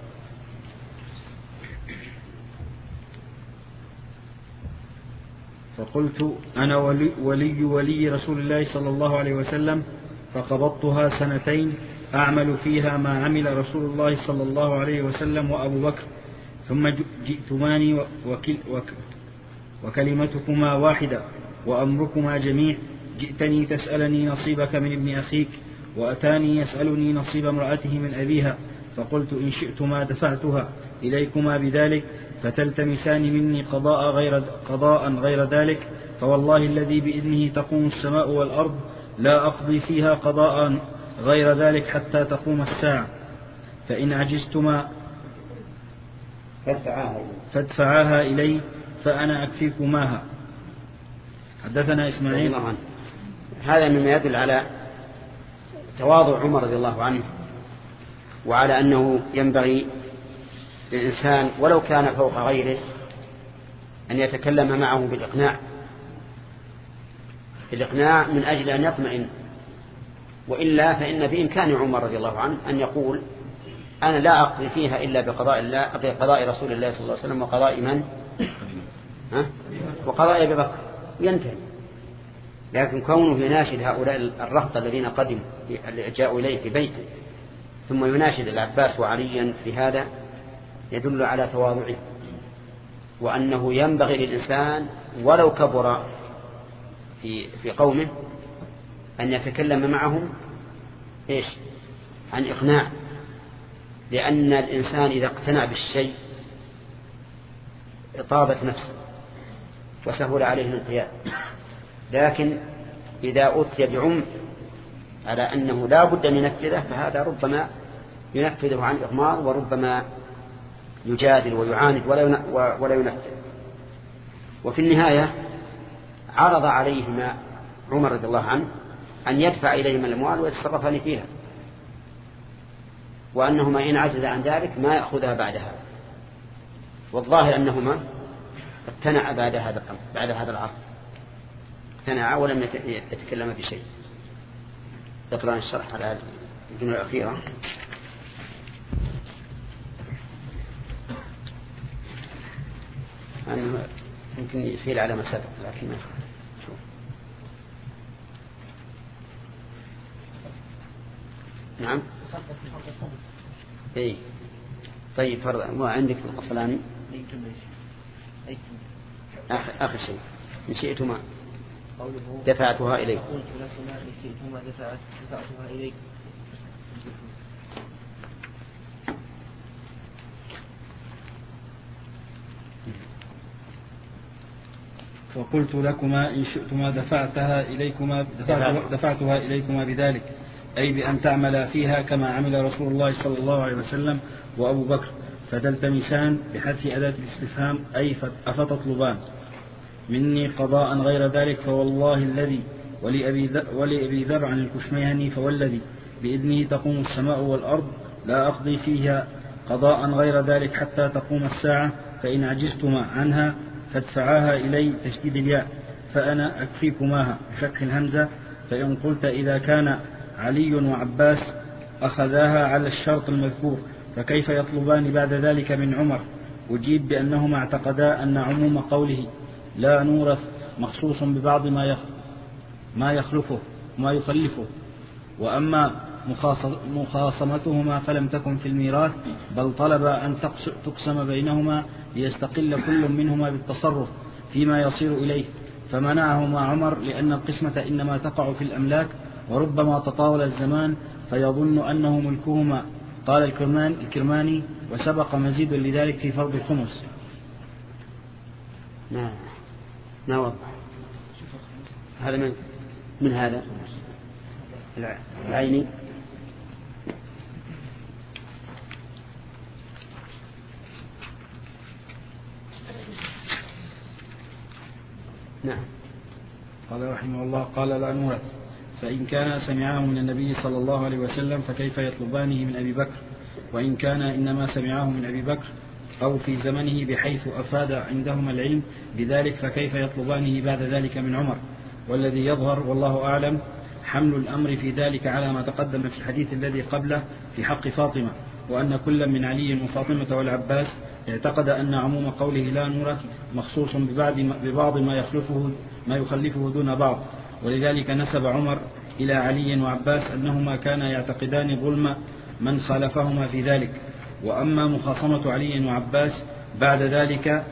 فقلت أنا ولي, ولي ولي رسول الله صلى الله عليه وسلم. فقبضتها سنتين أعمل فيها ما عمل رسول الله صلى الله عليه وسلم وأبو بكر. ثم جئتماني وكل وك وكلمتكما واحدة وأمركما جميع. جئتني تسألني نصيبك من ابن أخيك وأتاني يسألني نصيب امرأته من أبيها. فقلت إن شئتما دفعتها إليكما بذلك فتلتمسان مني قضاء غير, قضاء غير ذلك فوالله الذي بإذنه تقوم السماء والأرض لا أقضي فيها قضاء غير ذلك حتى تقوم الساعة. فإن عجزتما فادفعاها إلي فأنا أكفيكماها. حدثنا إسماعيل. هذا مما يدل على تواضع عمر رضي الله عنه وعلى أنه ينبغي للإنسان ولو كان فوق غيره أن يتكلم معه بالإقناع بالإقناع من أجل أن يطمئن. وإلا فإن بإمكان عمر رضي الله عنه أن يقول أنا لا أقضي فيها إلا بقضاء الله أقضي قضاء رسول الله صلى الله عليه وسلم وقضاء من؟ ها؟ وقضاء أبي بكر ينتهي. لكن كونه يناشد هؤلاء الرهط الذين قدموا جاءوا إليه في بيته ثم يناشد العباس وعليا في هذا يدل على تواضعه وأنه ينبغي للإنسان ولو كبر في في قومه أن يتكلم معهم إيش عن إقناع. لأن الإنسان إذا اقتنع بالشيء طابت نفسه وسهل عليه الانقياد. لكن إذا أتي بعنف على أنه لا بد أن ينفذه فهذا ربما ينفذه عن إغماض وربما يجادل ويعاند ولا ينفذ. وفي النهاية عرض عليهما عمر رضي الله عنه أن يدفع إليهما الأموال ويتصرفان فيها وأنهما إن عجز عن ذلك ما يأخذها بعدها. والظاهر أنهما اقتنع بعد هذا الأمر بعد هذا العرض اقتنع ولم يتكلم بشيء. اقرأ الشرح على الجملة الأخيرة. أنه يمكن يفيل على ما سبق لكن شوف. نعم إيه طيب فرضا ما عندك في القصلاني آخر, آخر شيء إن شئتما دفعتها إليك قلت لكما إن شئتما دفعت دفعتها إليك. فقلت لكما إن شئتما دفعتها إليكما دفعتها إليكما بذلك، أي بأن تعمل فيها كما عمل رسول الله صلى الله عليه وسلم وأبو بكر، فتلتمسان بحذف أداة الاستفهام أي أفتطلبان مني قضاء غير ذلك، فوالله الذي ولأبي ذر عن الكشميهني فوالذي بإذنه تقوم السماء والأرض لا أقضي فيها قضاء غير ذلك حتى تقوم الساعة، فإن عجزتما عنها فادفعاها إلي تشديد الياء فأنا أكفيكماها بفتح الهمزة. فإن قلت إذا كان علي وعباس أخذاها على الشرط المذكور فكيف يطلبان بعد ذلك من عمر؟ أجيب بأنهما اعتقدا أن عموم قوله لا نورث مخصوص ببعض ما ما يخلفه ما يخلفه، وأما مخاصمتهما فلم تكن في الميراث بل طلب أن تقسم بينهما ليستقل كل منهما بالتصرف فيما يصير إليه، فمنعهما عمر لأن القسمة إنما تقع في الأملاك وربما تطاول الزمان فيظن أنه ملكهما. قال الكرمان الكرماني وسبق مزيد لذلك في فرض الخمس. نعم نعم هذا من من هذا العيني. نعم. قال رحمه الله قال لا نورث، فإن كان سمعاه من النبي صلى الله عليه وسلم فكيف يطلبانه من أبي بكر، وإن كان إنما سمعاه من أبي بكر أو في زمنه بحيث أفاد عندهما العلم بذلك فكيف يطلبانه بعد ذلك من عمر؟ والذي يظهر والله أعلم حمل الأمر في ذلك على ما تقدم في الحديث الذي قبله في حق فاطمة، وأن كل من علي وفاطمة والعباس اعتقد أن عموم قوله لا نورث مخصوص ببعض ما يخلفه ما يخلفه دون بعض، ولذلك نسب عمر إلى علي وعباس أنهما كانا يعتقدان ظلم من خالفهما في ذلك. وأما مخاصمة علي وعباس بعد ذلك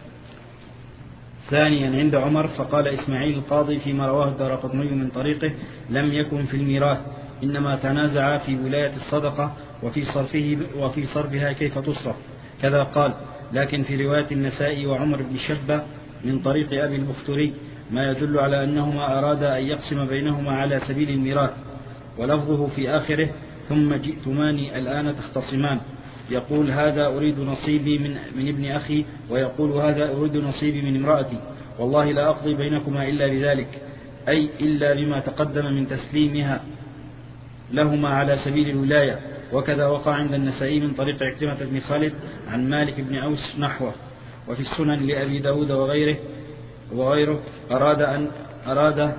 ثانيا عند عمر فقال إسماعيل القاضي فيما رواه الدارقطني من طريقه لم يكن في الميراث، إنما تنازعا في ولاية الصدقة وفي صرفه وفي صرفها كيف تصرف، كذا قال. لكن في رواية النسائي وعمر بن شبة من طريق أبي البختري ما يدل على أنهما أرادا أن يقسم بينهما على سبيل الميراث، ولفظه في آخره ثم جئتماني الآن تختصمان، يقول هذا أريد نصيبي من, من ابن أخي ويقول هذا أريد نصيبي من امرأتي، والله لا أقضي بينكما إلا بذلك، أي إلا بما تقدم من تسليمها لهما على سبيل الولاية. وكذا وقع عند النسائي من طريق عكرمة بن خالد عن مالك بن أوس نحوه. وفي السنن لأبي داود وغيره وغيره أراد أن أراد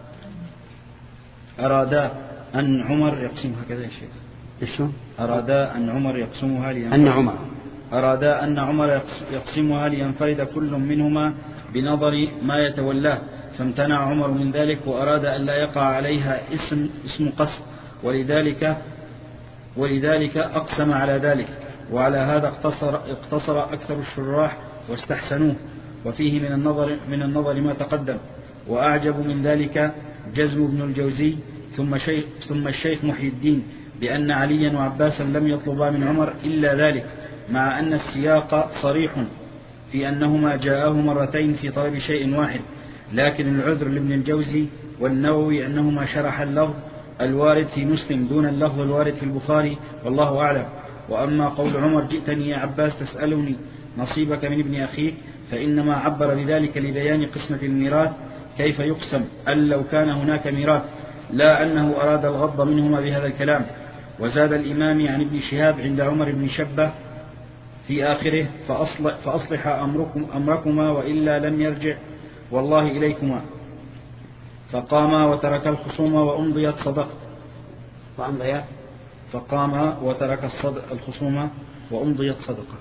أرادا أن عمر يقسمها كذا شيء أرادا أن عمر يقسمها أن عمر أرادا أن عمر يقسمها لينفرد كل منهما بنظر ما يتولاه، فامتنع عمر من ذلك وأراد أن لا يقع عليها اسم اسم قسم، ولذلك ولذلك أقسم على ذلك. وعلى هذا اقتصر, اقتصر أكثر الشراح واستحسنوه، وفيه من النظر, من النظر ما تقدم. وأعجب من ذلك جزم بن الجوزي ثم, شيخ ثم الشيخ محي الدين بأن عليا وعباسا لم يطلبا من عمر إلا ذلك، مع أن السياق صريح في أنهما جاءاه مرتين في طلب شيء واحد، لكن العذر لابن الجوزي والنووي أنهما شرح اللفظ الوارد في مسلم دون اللفظ الوارد في البخاري، والله أعلم. وأما قول عمر جئتني يا عباس تسألني نصيبك من ابن أخيك فإنما عبر بذلك لبيان قسمة الميراث كيف يقسم أن لو كان هناك ميراث، لا أنه أراد الغض منهما بهذا الكلام. وزاد الإمام عن ابن شهاب عند عمر بن شبة في آخره فأصلح, فأصلح أمركم أمركما وإلا لم يرجع والله إليكما، فقاما وترك الخصوم وأمضيت صدقت وأمضيت فقاما وترك الخصوم وأمضيت صدقة.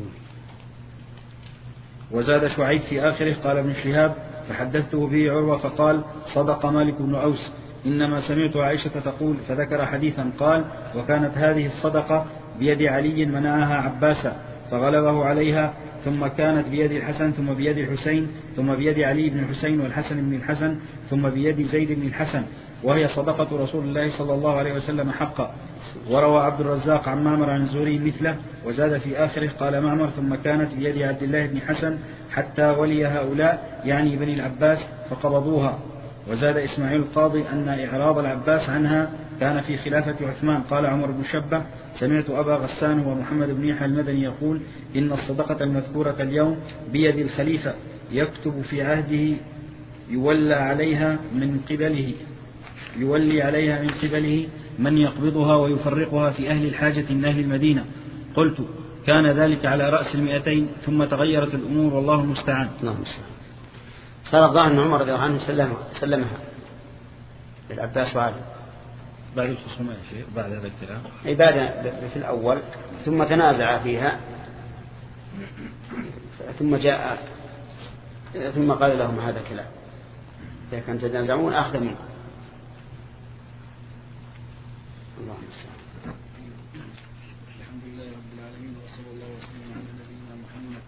وزاد شعيب في آخره قال ابن شهاب فحدثته به عروة فقال صدق مالك بن أوس إنما سمعت عائشة تقول، فذكر حديثا قال وكانت هذه الصدقة بيد علي منعها عباسا فغلبه عليها، ثم كانت بيد الحسن، ثم بيد الحسين، ثم بيد علي بن الحسين والحسن بن الحسن، ثم بيد زيد بن الحسن، وهي صدقة رسول الله صلى الله عليه وسلم حقا. وروى عبد الرزاق عن معمر عن الزهري مثله، وزاد في آخره قال معمر ثم كانت بيد عبد الله بن حسن حتى ولي هؤلاء يعني بني العباس فقبضوها. وزاد إسماعيل القاضي أن إعراض العباس عنها كان في خلافة عثمان. قال عمر بن شبة سمعت أبا غسان ومحمد بن يحيى المدني يقول إن الصدقة المذكورة اليوم بيد الخليفة يكتب في عهده يولى عليها من قبله يولي عليها من قبله من يقبضها ويفرقها في أهل الحاجة من أهل المدينة. قلت كان ذلك على رأس المئتين ثم تغيرت الأمور والله المستعان. صار الظاهر أن عمر رضي الله عنه سلمها, سلمها للعباس وعلي بعد الخصومة شيء بعد هذا الكلام أي بعد في الأول، ثم تنازع فيها، ثم جاء ثم قال لهم هذا الكلام إذا كان تنازعون أخذ منه. الله المستعان. الحمد لله رب العالمين وصلى الله وسلم على نبينا محمد.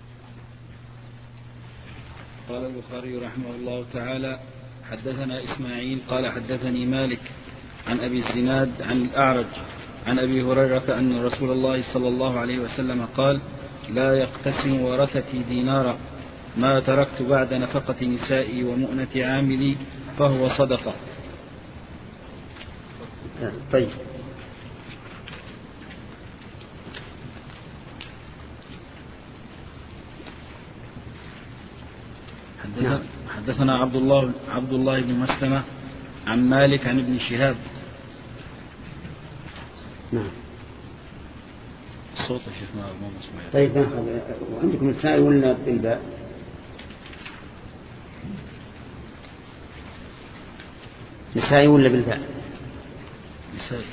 قال البخاري رحمه الله تعالى حدثنا إسماعيل قال حدثني مالك عن أبي الزناد عن الأعرج عن أبي هريرة أن رسول الله صلى الله عليه وسلم قال لا يقتسم ورثتي دينارا ما تركت بعد نفقة نسائي ومؤنة عاملي فهو صدقة. طيب حدثنا, حدثنا عبد الله عبد الله بن مسلمة عن مالك عن ابن شهاب. نعم. الصوت يا شيخ ما مو مسموع. طيب ناخذ عندكم التاء ولا بالباء؟ نسائي ولا بالباء؟ نسائي.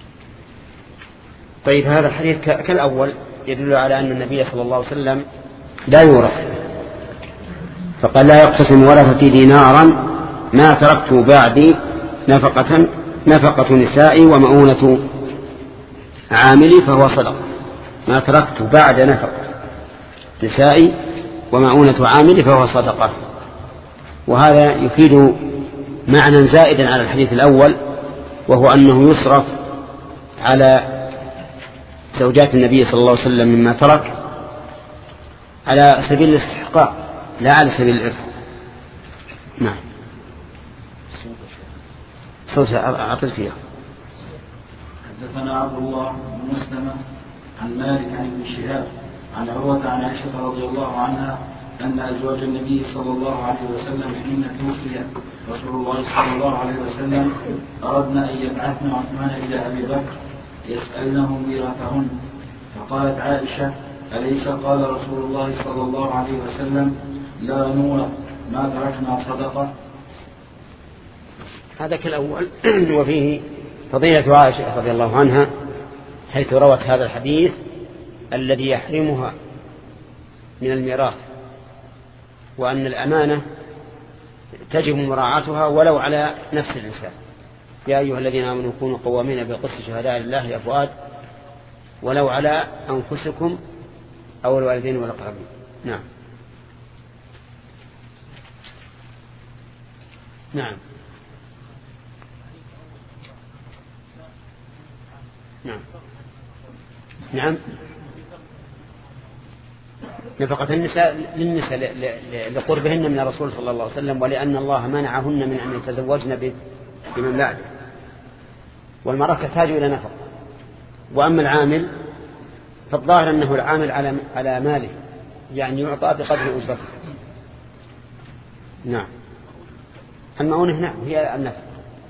طيب هذا الحديث كالأول يدل على أن النبي صلى الله عليه وسلم لا يورث، فقال لا يقتسم ورثتي دينارا ما تركت بعدي نفقة نفقة نسائي ومؤونة عاملي فهو صدقة. ما تركت بعد نفقة نسائي ومؤونة عاملي فهو صدقة. وهذا يفيد معنى زائدا على الحديث الأول، وهو أنه يصرف على زوجات النبي صلى الله عليه وسلم مما ترك على سبيل الاستحقاق لا على سبيل الإرث. نعم. صوت أعطل فيها. حدثنا عبد الله بن مسلمة عن مالك عن ابن شهاب عن عروة عن عائشة رضي الله عنها أن أزواج النبي صلى الله عليه وسلم حين توفي رسول الله صلى الله عليه وسلم أردنا أن يبعثن عثمان إلى أبي بكر يسألنه ميراثهن، فقالت عائشة أليس قال رسول الله صلى الله عليه وسلم لا نورث ما تركنا صدقة. هذا كالأول. وفيه فضيلة عائشة رضي الله عنها حيث روت هذا الحديث الذي يحرمها من الميراث، وأن الأمانة تجب مراعاتها ولو على نفس الإنسان. يا أيها الذين آمنوا كونوا قوامين بالقسط شهداء لله يا فؤاد ولو على أنفسكم أو الوالدين والأقربين. نعم. نعم. نعم. نعم. نفقة النساء للنساء لقربهن من الرسول صلى الله عليه وسلم، ولأن الله منعهن من أن يتزوجن بمن بعده، والمرأة تحتاج إلى نفقة. وأما العامل فالظاهر أنه العامل على على ماله، يعني يعطى بقدر أجرته. نعم. المؤونة نعم هي النفقة.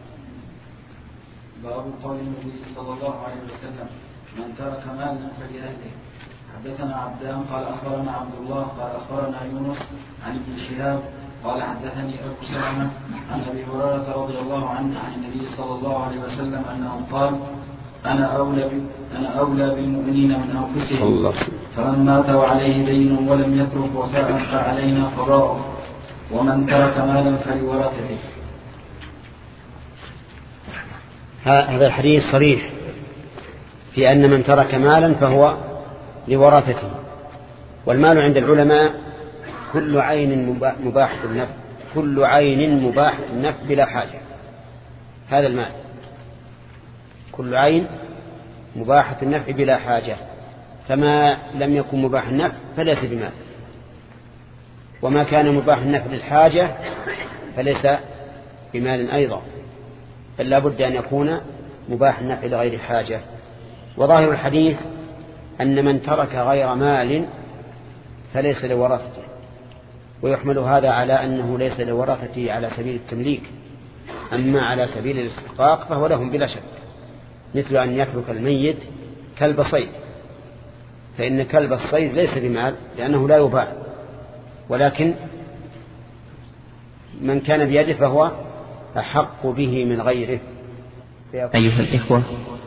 باب قول النبي صلى الله عليه وسلم من ترك مالا فلأهله. حدثنا عبدان قال أخبرنا عبد الله قال أخبرنا يونس عن ابن شهاب قال حدثني أبو سلمة عن أبي هريرة رضي الله عنه عن النبي صلى الله عليه وسلم أنه قال أنا أولى أنا أولى بالمؤمنين من أنفسهم، فمن مات وعليه دين ولم يترك وفاء فعلينا قضاؤه، ومن ترك مالا فلورثته. هذا الحديث صريح في أن من ترك مالا فهو لورثته. والمال عند العلماء كل عين مباحة النفع، كل عين مباحة النفع بلا حاجة. هذا المال كل عين مباحة النفع بلا حاجة، فما لم يكن مباح النفع فليس بمال، وما كان مباح النفع للحاجة فليس بمال أيضا، بل لا بد أن يكون مباح النفع لغير حاجة. وظاهر الحديث أن من ترك غير مال فليس لورثته، ويحمل هذا على أنه ليس لورثته على سبيل التمليك، أما على سبيل الاستحقاق فهو لهم بلا شك، مثل أن يترك الميت كلب صيد، فإن كلب الصيد ليس بمال لأنه لا يباع، ولكن من كان بيده فهو أحق به من غيره. أيها الإخوة،